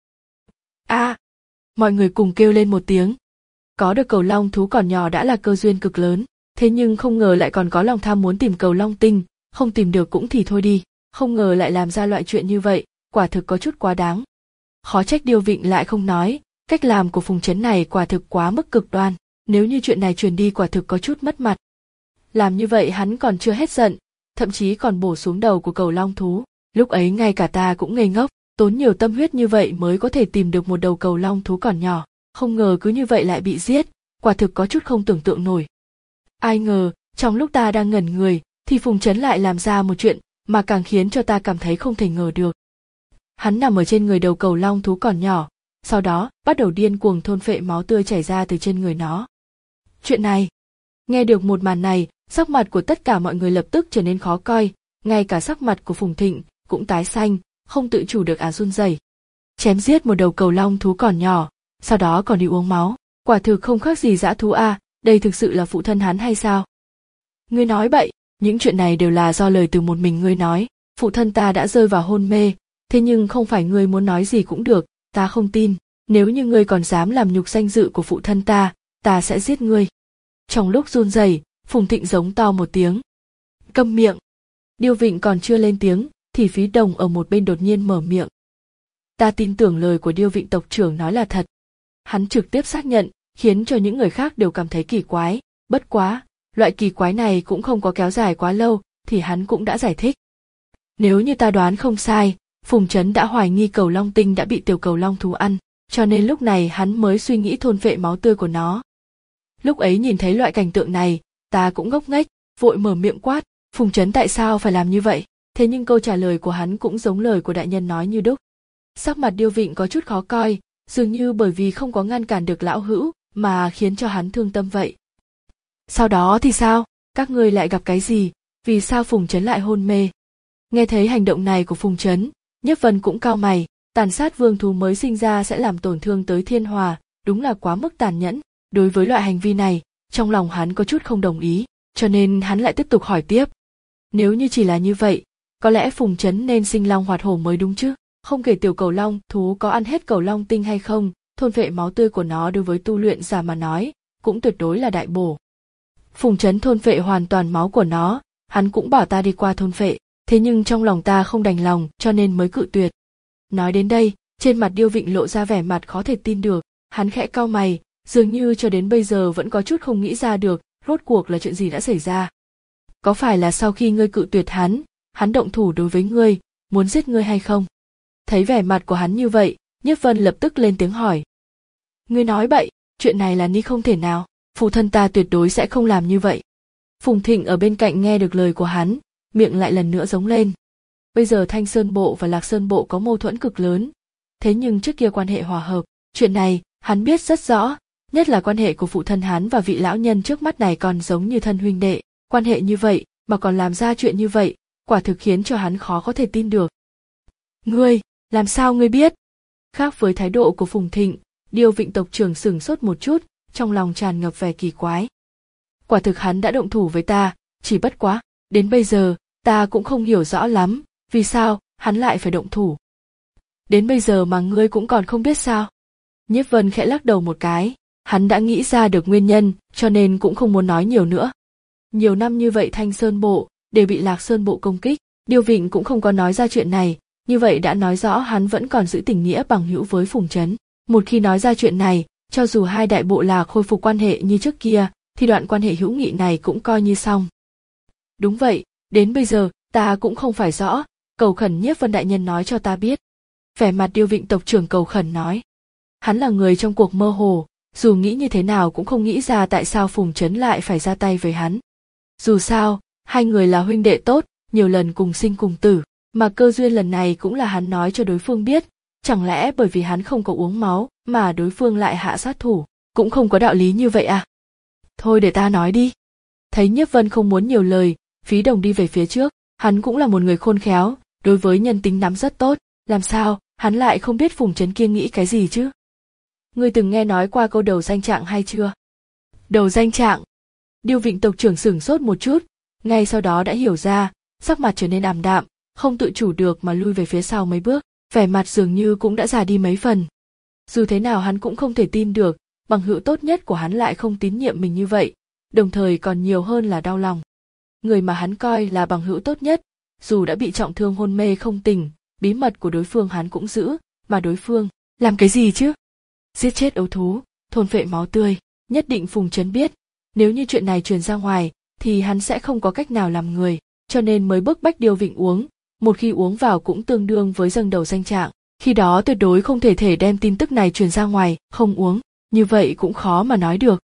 A! À, mọi người cùng kêu lên một tiếng. Có được cẩu long thú còn nhỏ đã là cơ duyên cực lớn, thế nhưng không ngờ lại còn có lòng tham muốn tìm cẩu long tinh, không tìm được cũng thì thôi đi, không ngờ lại làm ra loại chuyện như vậy, quả thực có chút quá đáng. Khó trách Điêu Vịnh lại không nói, cách làm của Phùng Chấn này quả thực quá mức cực đoan, nếu như chuyện này truyền đi quả thực có chút mất mặt. Làm như vậy hắn còn chưa hết giận, thậm chí còn bổ xuống đầu của cẩu long thú, lúc ấy ngay cả ta cũng ngây ngốc, tốn nhiều tâm huyết như vậy mới có thể tìm được một đầu cẩu long thú còn nhỏ, không ngờ cứ như vậy lại bị giết, quả thực có chút không tưởng tượng nổi. Ai ngờ, trong lúc ta đang ngẩn người, thì Phùng Chấn lại làm ra một chuyện mà càng khiến cho ta cảm thấy không thể ngờ được. Hắn nằm ở trên người đầu cẩu long thú còn nhỏ, sau đó bắt đầu điên cuồng thôn phệ máu tươi chảy ra từ trên người nó. Chuyện này, nghe được một màn này, sắc mặt của tất cả mọi người lập tức trở nên khó coi, ngay cả sắc mặt của Phùng Thịnh cũng tái xanh, không tự chủ được à run rẩy. Chém giết một đầu cẩu long thú còn nhỏ, sau đó còn đi uống máu, quả thực không khác gì dã thú a, à, đây thực sự là phụ thân hắn hay sao? Ngươi nói bậy, những chuyện này đều là do lời từ một mình ngươi nói, phụ thân ta đã rơi vào hôn mê, thế nhưng không phải ngươi muốn nói gì cũng được, ta không tin, nếu như ngươi còn dám làm nhục danh dự của phụ thân ta, ta sẽ giết ngươi. Trong lúc run rẩy, Phùng Thịnh giống to một tiếng. Câm miệng. Điêu Vịnh còn chưa lên tiếng, thì Phí Đồng ở một bên đột nhiên mở miệng. Ta tin tưởng lời của Điêu Vịnh tộc trưởng nói là thật. Hắn trực tiếp xác nhận, khiến cho những người khác đều cảm thấy kỳ quái, bất quá, loại kỳ quái này cũng không có kéo dài quá lâu, thì hắn cũng đã giải thích. Nếu như ta đoán không sai, Phùng Chấn đã hoài nghi cẩu long tinh đã bị tiểu cẩu long thú ăn, cho nên lúc này hắn mới suy nghĩ thôn phệ máu tươi của nó. Lúc ấy nhìn thấy loại cảnh tượng này, ta cũng ngốc nghếch, vội mở miệng quát, Phùng Chấn tại sao phải làm như vậy? Thế nhưng câu trả lời của hắn cũng giống lời của đại nhân nói như đúc. Sắc mặt Điêu Vịnh có chút khó coi, dường như bởi vì không có ngăn cản được lão hữu, mà khiến cho hắn thương tâm vậy. Sau đó thì sao? Các ngươi lại gặp cái gì? Vì sao Phùng Chấn lại hôn mê? Nghe thấy hành động này của Phùng Chấn, Nhiếp Vân cũng cau mày, tàn sát vương thú mới sinh ra sẽ làm tổn thương tới thiên hòa, đúng là quá mức tàn nhẫn. Đối với loại hành vi này, trong lòng hắn có chút không đồng ý, cho nên hắn lại tiếp tục hỏi tiếp. Nếu như chỉ là như vậy, có lẽ Phùng Chấn nên sinh long hoạt hổ mới đúng chứ, không kể tiểu cẩu long thú có ăn hết cẩu long tinh hay không, thôn phệ máu tươi của nó đối với tu luyện giả mà nói, cũng tuyệt đối là đại bổ. Phùng Trấn thôn phệ hoàn toàn máu của nó, hắn cũng bảo ta đi qua thôn phệ, thế nhưng trong lòng ta không đành lòng cho nên mới cự tuyệt. Nói đến đây, trên mặt Điêu Vịnh lộ ra vẻ mặt khó thể tin được, hắn khẽ cau mày, dường như cho đến bây giờ vẫn có chút không nghĩ ra được, rốt cuộc là chuyện gì đã xảy ra. Có phải là sau khi ngươi cự tuyệt hắn, hắn động thủ đối với ngươi, muốn giết ngươi hay không? Thấy vẻ mặt của hắn như vậy, Nhiếp Vân lập tức lên tiếng hỏi. Ngươi nói bậy, chuyện này là ni không thể nào, phụ thân ta tuyệt đối sẽ không làm như vậy. Phùng Thịnh ở bên cạnh nghe được lời của hắn, miệng lại lần nữa giống lên. Bây giờ Thanh Sơn Bộ và Lạc Sơn Bộ có mâu thuẫn cực lớn, thế nhưng trước kia quan hệ hòa hợp, chuyện này hắn biết rất rõ, nhất là quan hệ của phụ thân hắn và vị lão nhân trước mắt này còn giống như thân huynh đệ, quan hệ như vậy mà còn làm ra chuyện như vậy, quả thực khiến cho hắn khó có thể tin được. Ngươi, làm sao ngươi biết? Khác với thái độ của Phùng Thịnh, Điêu Vịnh tộc trưởng sửng sốt một chút, trong lòng tràn ngập vẻ kỳ quái. Quả thực hắn đã động thủ với ta, chỉ bất quá, đến bây giờ, ta cũng không hiểu rõ lắm, vì sao hắn lại phải động thủ. Đến bây giờ mà ngươi cũng còn không biết sao? Nhiếp Vân khẽ lắc đầu một cái, hắn đã nghĩ ra được nguyên nhân, cho nên cũng không muốn nói nhiều nữa. Nhiều năm như vậy Thanh Sơn Bộ đều bị Lạc Sơn Bộ công kích, Điêu Vịnh cũng không có nói ra chuyện này, như vậy đã nói rõ hắn vẫn còn giữ tình nghĩa bằng hữu với Phùng Trấn. Một khi nói ra chuyện này, cho dù hai đại bộ lạc khôi phục quan hệ như trước kia, thì đoạn quan hệ hữu nghị này cũng coi như xong. Đúng vậy, đến bây giờ, ta cũng không phải rõ, cầu khẩn Nhiếp Vân đại nhân nói cho ta biết. Vẻ mặt Điêu Vịnh tộc trưởng cầu khẩn nói. Hắn là người trong cuộc mơ hồ, dù nghĩ như thế nào cũng không nghĩ ra tại sao Phùng Trấn lại phải ra tay với hắn. Dù sao, hai người là huynh đệ tốt, nhiều lần cùng sinh cùng tử, mà cơ duyên lần này cũng là hắn nói cho đối phương biết, chẳng lẽ bởi vì hắn không có uống máu mà đối phương lại hạ sát thủ, cũng không có đạo lý như vậy à? Thôi để ta nói đi. Thấy Nhiếp Vân không muốn nhiều lời, Phí Đồng đi về phía trước, hắn cũng là một người khôn khéo, đối với nhân tính nắm rất tốt, làm sao, hắn lại không biết Phùng Trấn kia nghĩ cái gì chứ? Ngươi từng nghe nói qua câu đầu danh trạng hay chưa? Đầu danh trạng? Điêu Vịnh tộc trưởng sửng sốt một chút, ngay sau đó đã hiểu ra, sắc mặt trở nên ảm đạm, không tự chủ được mà lui về phía sau mấy bước, vẻ mặt dường như cũng đã già đi mấy phần. Dù thế nào hắn cũng không thể tin được, bằng hữu tốt nhất của hắn lại không tín nhiệm mình như vậy, đồng thời còn nhiều hơn là đau lòng. Người mà hắn coi là bằng hữu tốt nhất, dù đã bị trọng thương hôn mê không tỉnh, bí mật của đối phương hắn cũng giữ, mà đối phương, làm cái gì chứ? Giết chết ấu thú, thôn phệ máu tươi, nhất định Phùng Trấn biết, nếu như chuyện này truyền ra ngoài, thì hắn sẽ không có cách nào làm người, cho nên mới bức bách Điêu Vịnh uống, một khi uống vào cũng tương đương với dâng đầu danh trạng, khi đó tuyệt đối không thể thể đem tin tức này truyền ra ngoài, không uống, như vậy cũng khó mà nói được.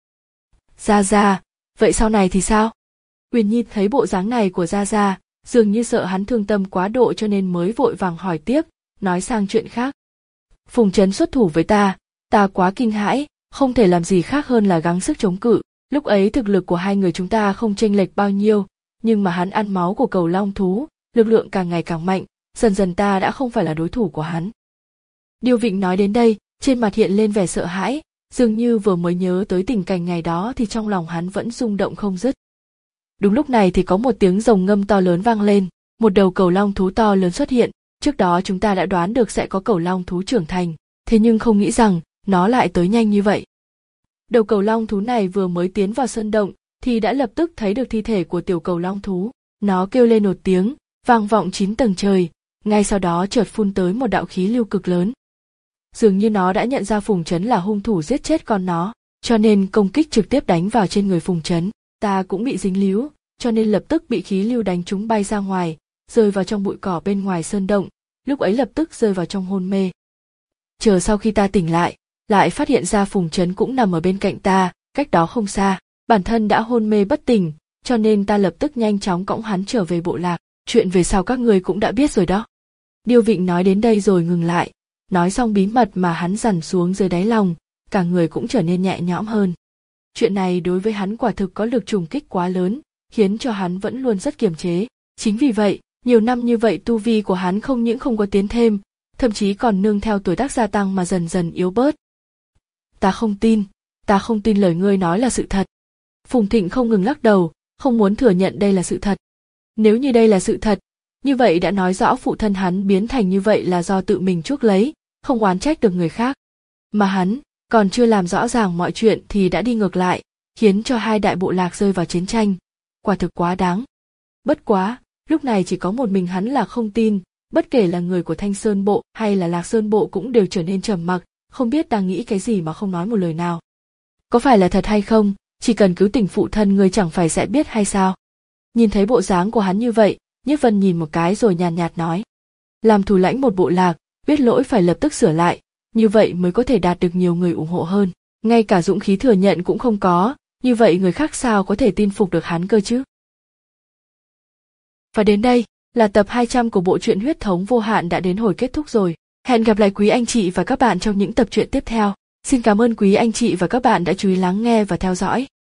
Gia Gia, vậy sau này thì sao? Uyển Nhi thấy bộ dáng này của Gia Gia, dường như sợ hắn thương tâm quá độ cho nên mới vội vàng hỏi tiếp, nói sang chuyện khác. Phùng Trấn xuất thủ với ta, ta quá kinh hãi, không thể làm gì khác hơn là gắng sức chống cự. Lúc ấy thực lực của hai người chúng ta không chênh lệch bao nhiêu, nhưng mà hắn ăn máu của cầu long thú, lực lượng càng ngày càng mạnh, dần dần ta đã không phải là đối thủ của hắn. Điêu Vịnh nói đến đây, trên mặt hiện lên vẻ sợ hãi, dường như vừa mới nhớ tới tình cảnh ngày đó thì trong lòng hắn vẫn rung động không dứt. Đúng lúc này thì có một tiếng rồng ngâm to lớn vang lên, một đầu cầu long thú to lớn xuất hiện, trước đó chúng ta đã đoán được sẽ có cầu long thú trưởng thành, thế nhưng không nghĩ rằng nó lại tới nhanh như vậy. Đầu cầu long thú này vừa mới tiến vào sơn động thì đã lập tức thấy được thi thể của tiểu cầu long thú, nó kêu lên một tiếng, vang vọng chín tầng trời, ngay sau đó chợt phun tới một đạo khí lưu cực lớn. Dường như nó đã nhận ra Phùng Trấn là hung thủ giết chết con nó, cho nên công kích trực tiếp đánh vào trên người Phùng Trấn. Ta cũng bị dính líu, cho nên lập tức bị khí lưu đánh trúng bay ra ngoài, rơi vào trong bụi cỏ bên ngoài sơn động, lúc ấy lập tức rơi vào trong hôn mê. Chờ sau khi ta tỉnh lại, lại phát hiện ra Phùng Trấn cũng nằm ở bên cạnh ta, cách đó không xa, bản thân đã hôn mê bất tỉnh, cho nên ta lập tức nhanh chóng cõng hắn trở về bộ lạc, chuyện về sau các người cũng đã biết rồi đó. Điêu Vịnh nói đến đây rồi ngừng lại, nói xong bí mật mà hắn dằn xuống dưới đáy lòng, cả người cũng trở nên nhẹ nhõm hơn. Chuyện này đối với hắn quả thực có lực trùng kích quá lớn, khiến cho hắn vẫn luôn rất kiềm chế. Chính vì vậy, nhiều năm như vậy tu vi của hắn không những không có tiến thêm, thậm chí còn nương theo tuổi tác gia tăng mà dần dần yếu bớt. Ta không tin, ta không tin lời ngươi nói là sự thật. Phùng Thịnh không ngừng lắc đầu, không muốn thừa nhận đây là sự thật. Nếu như đây là sự thật, như vậy đã nói rõ phụ thân hắn biến thành như vậy là do tự mình chuốc lấy, không oán trách được người khác. Mà hắn, còn chưa làm rõ ràng mọi chuyện thì đã đi ngược lại, khiến cho hai đại bộ lạc rơi vào chiến tranh. Quả thực quá đáng. Bất quá, lúc này chỉ có một mình hắn là không tin, bất kể là người của Thanh Sơn Bộ hay là Lạc Sơn Bộ cũng đều trở nên trầm mặc, không biết đang nghĩ cái gì mà không nói một lời nào. Có phải là thật hay không, chỉ cần cứu tỉnh phụ thân ngươi chẳng phải sẽ biết hay sao? Nhìn thấy bộ dáng của hắn như vậy, Nhiếp Vân nhìn một cái rồi nhàn nhạt nói. Làm thủ lãnh một bộ lạc, biết lỗi phải lập tức sửa lại, như vậy mới có thể đạt được nhiều người ủng hộ hơn. Ngay cả dũng khí thừa nhận cũng không có, như vậy người khác sao có thể tin phục được hắn cơ chứ? Và đến đây, là tập hai trăm của bộ truyện Huyết Thống Vô Hạn đã đến hồi kết thúc rồi. Hẹn gặp lại quý anh chị và các bạn trong những tập truyện tiếp theo. Xin cảm ơn quý anh chị và các bạn đã chú ý lắng nghe và theo dõi.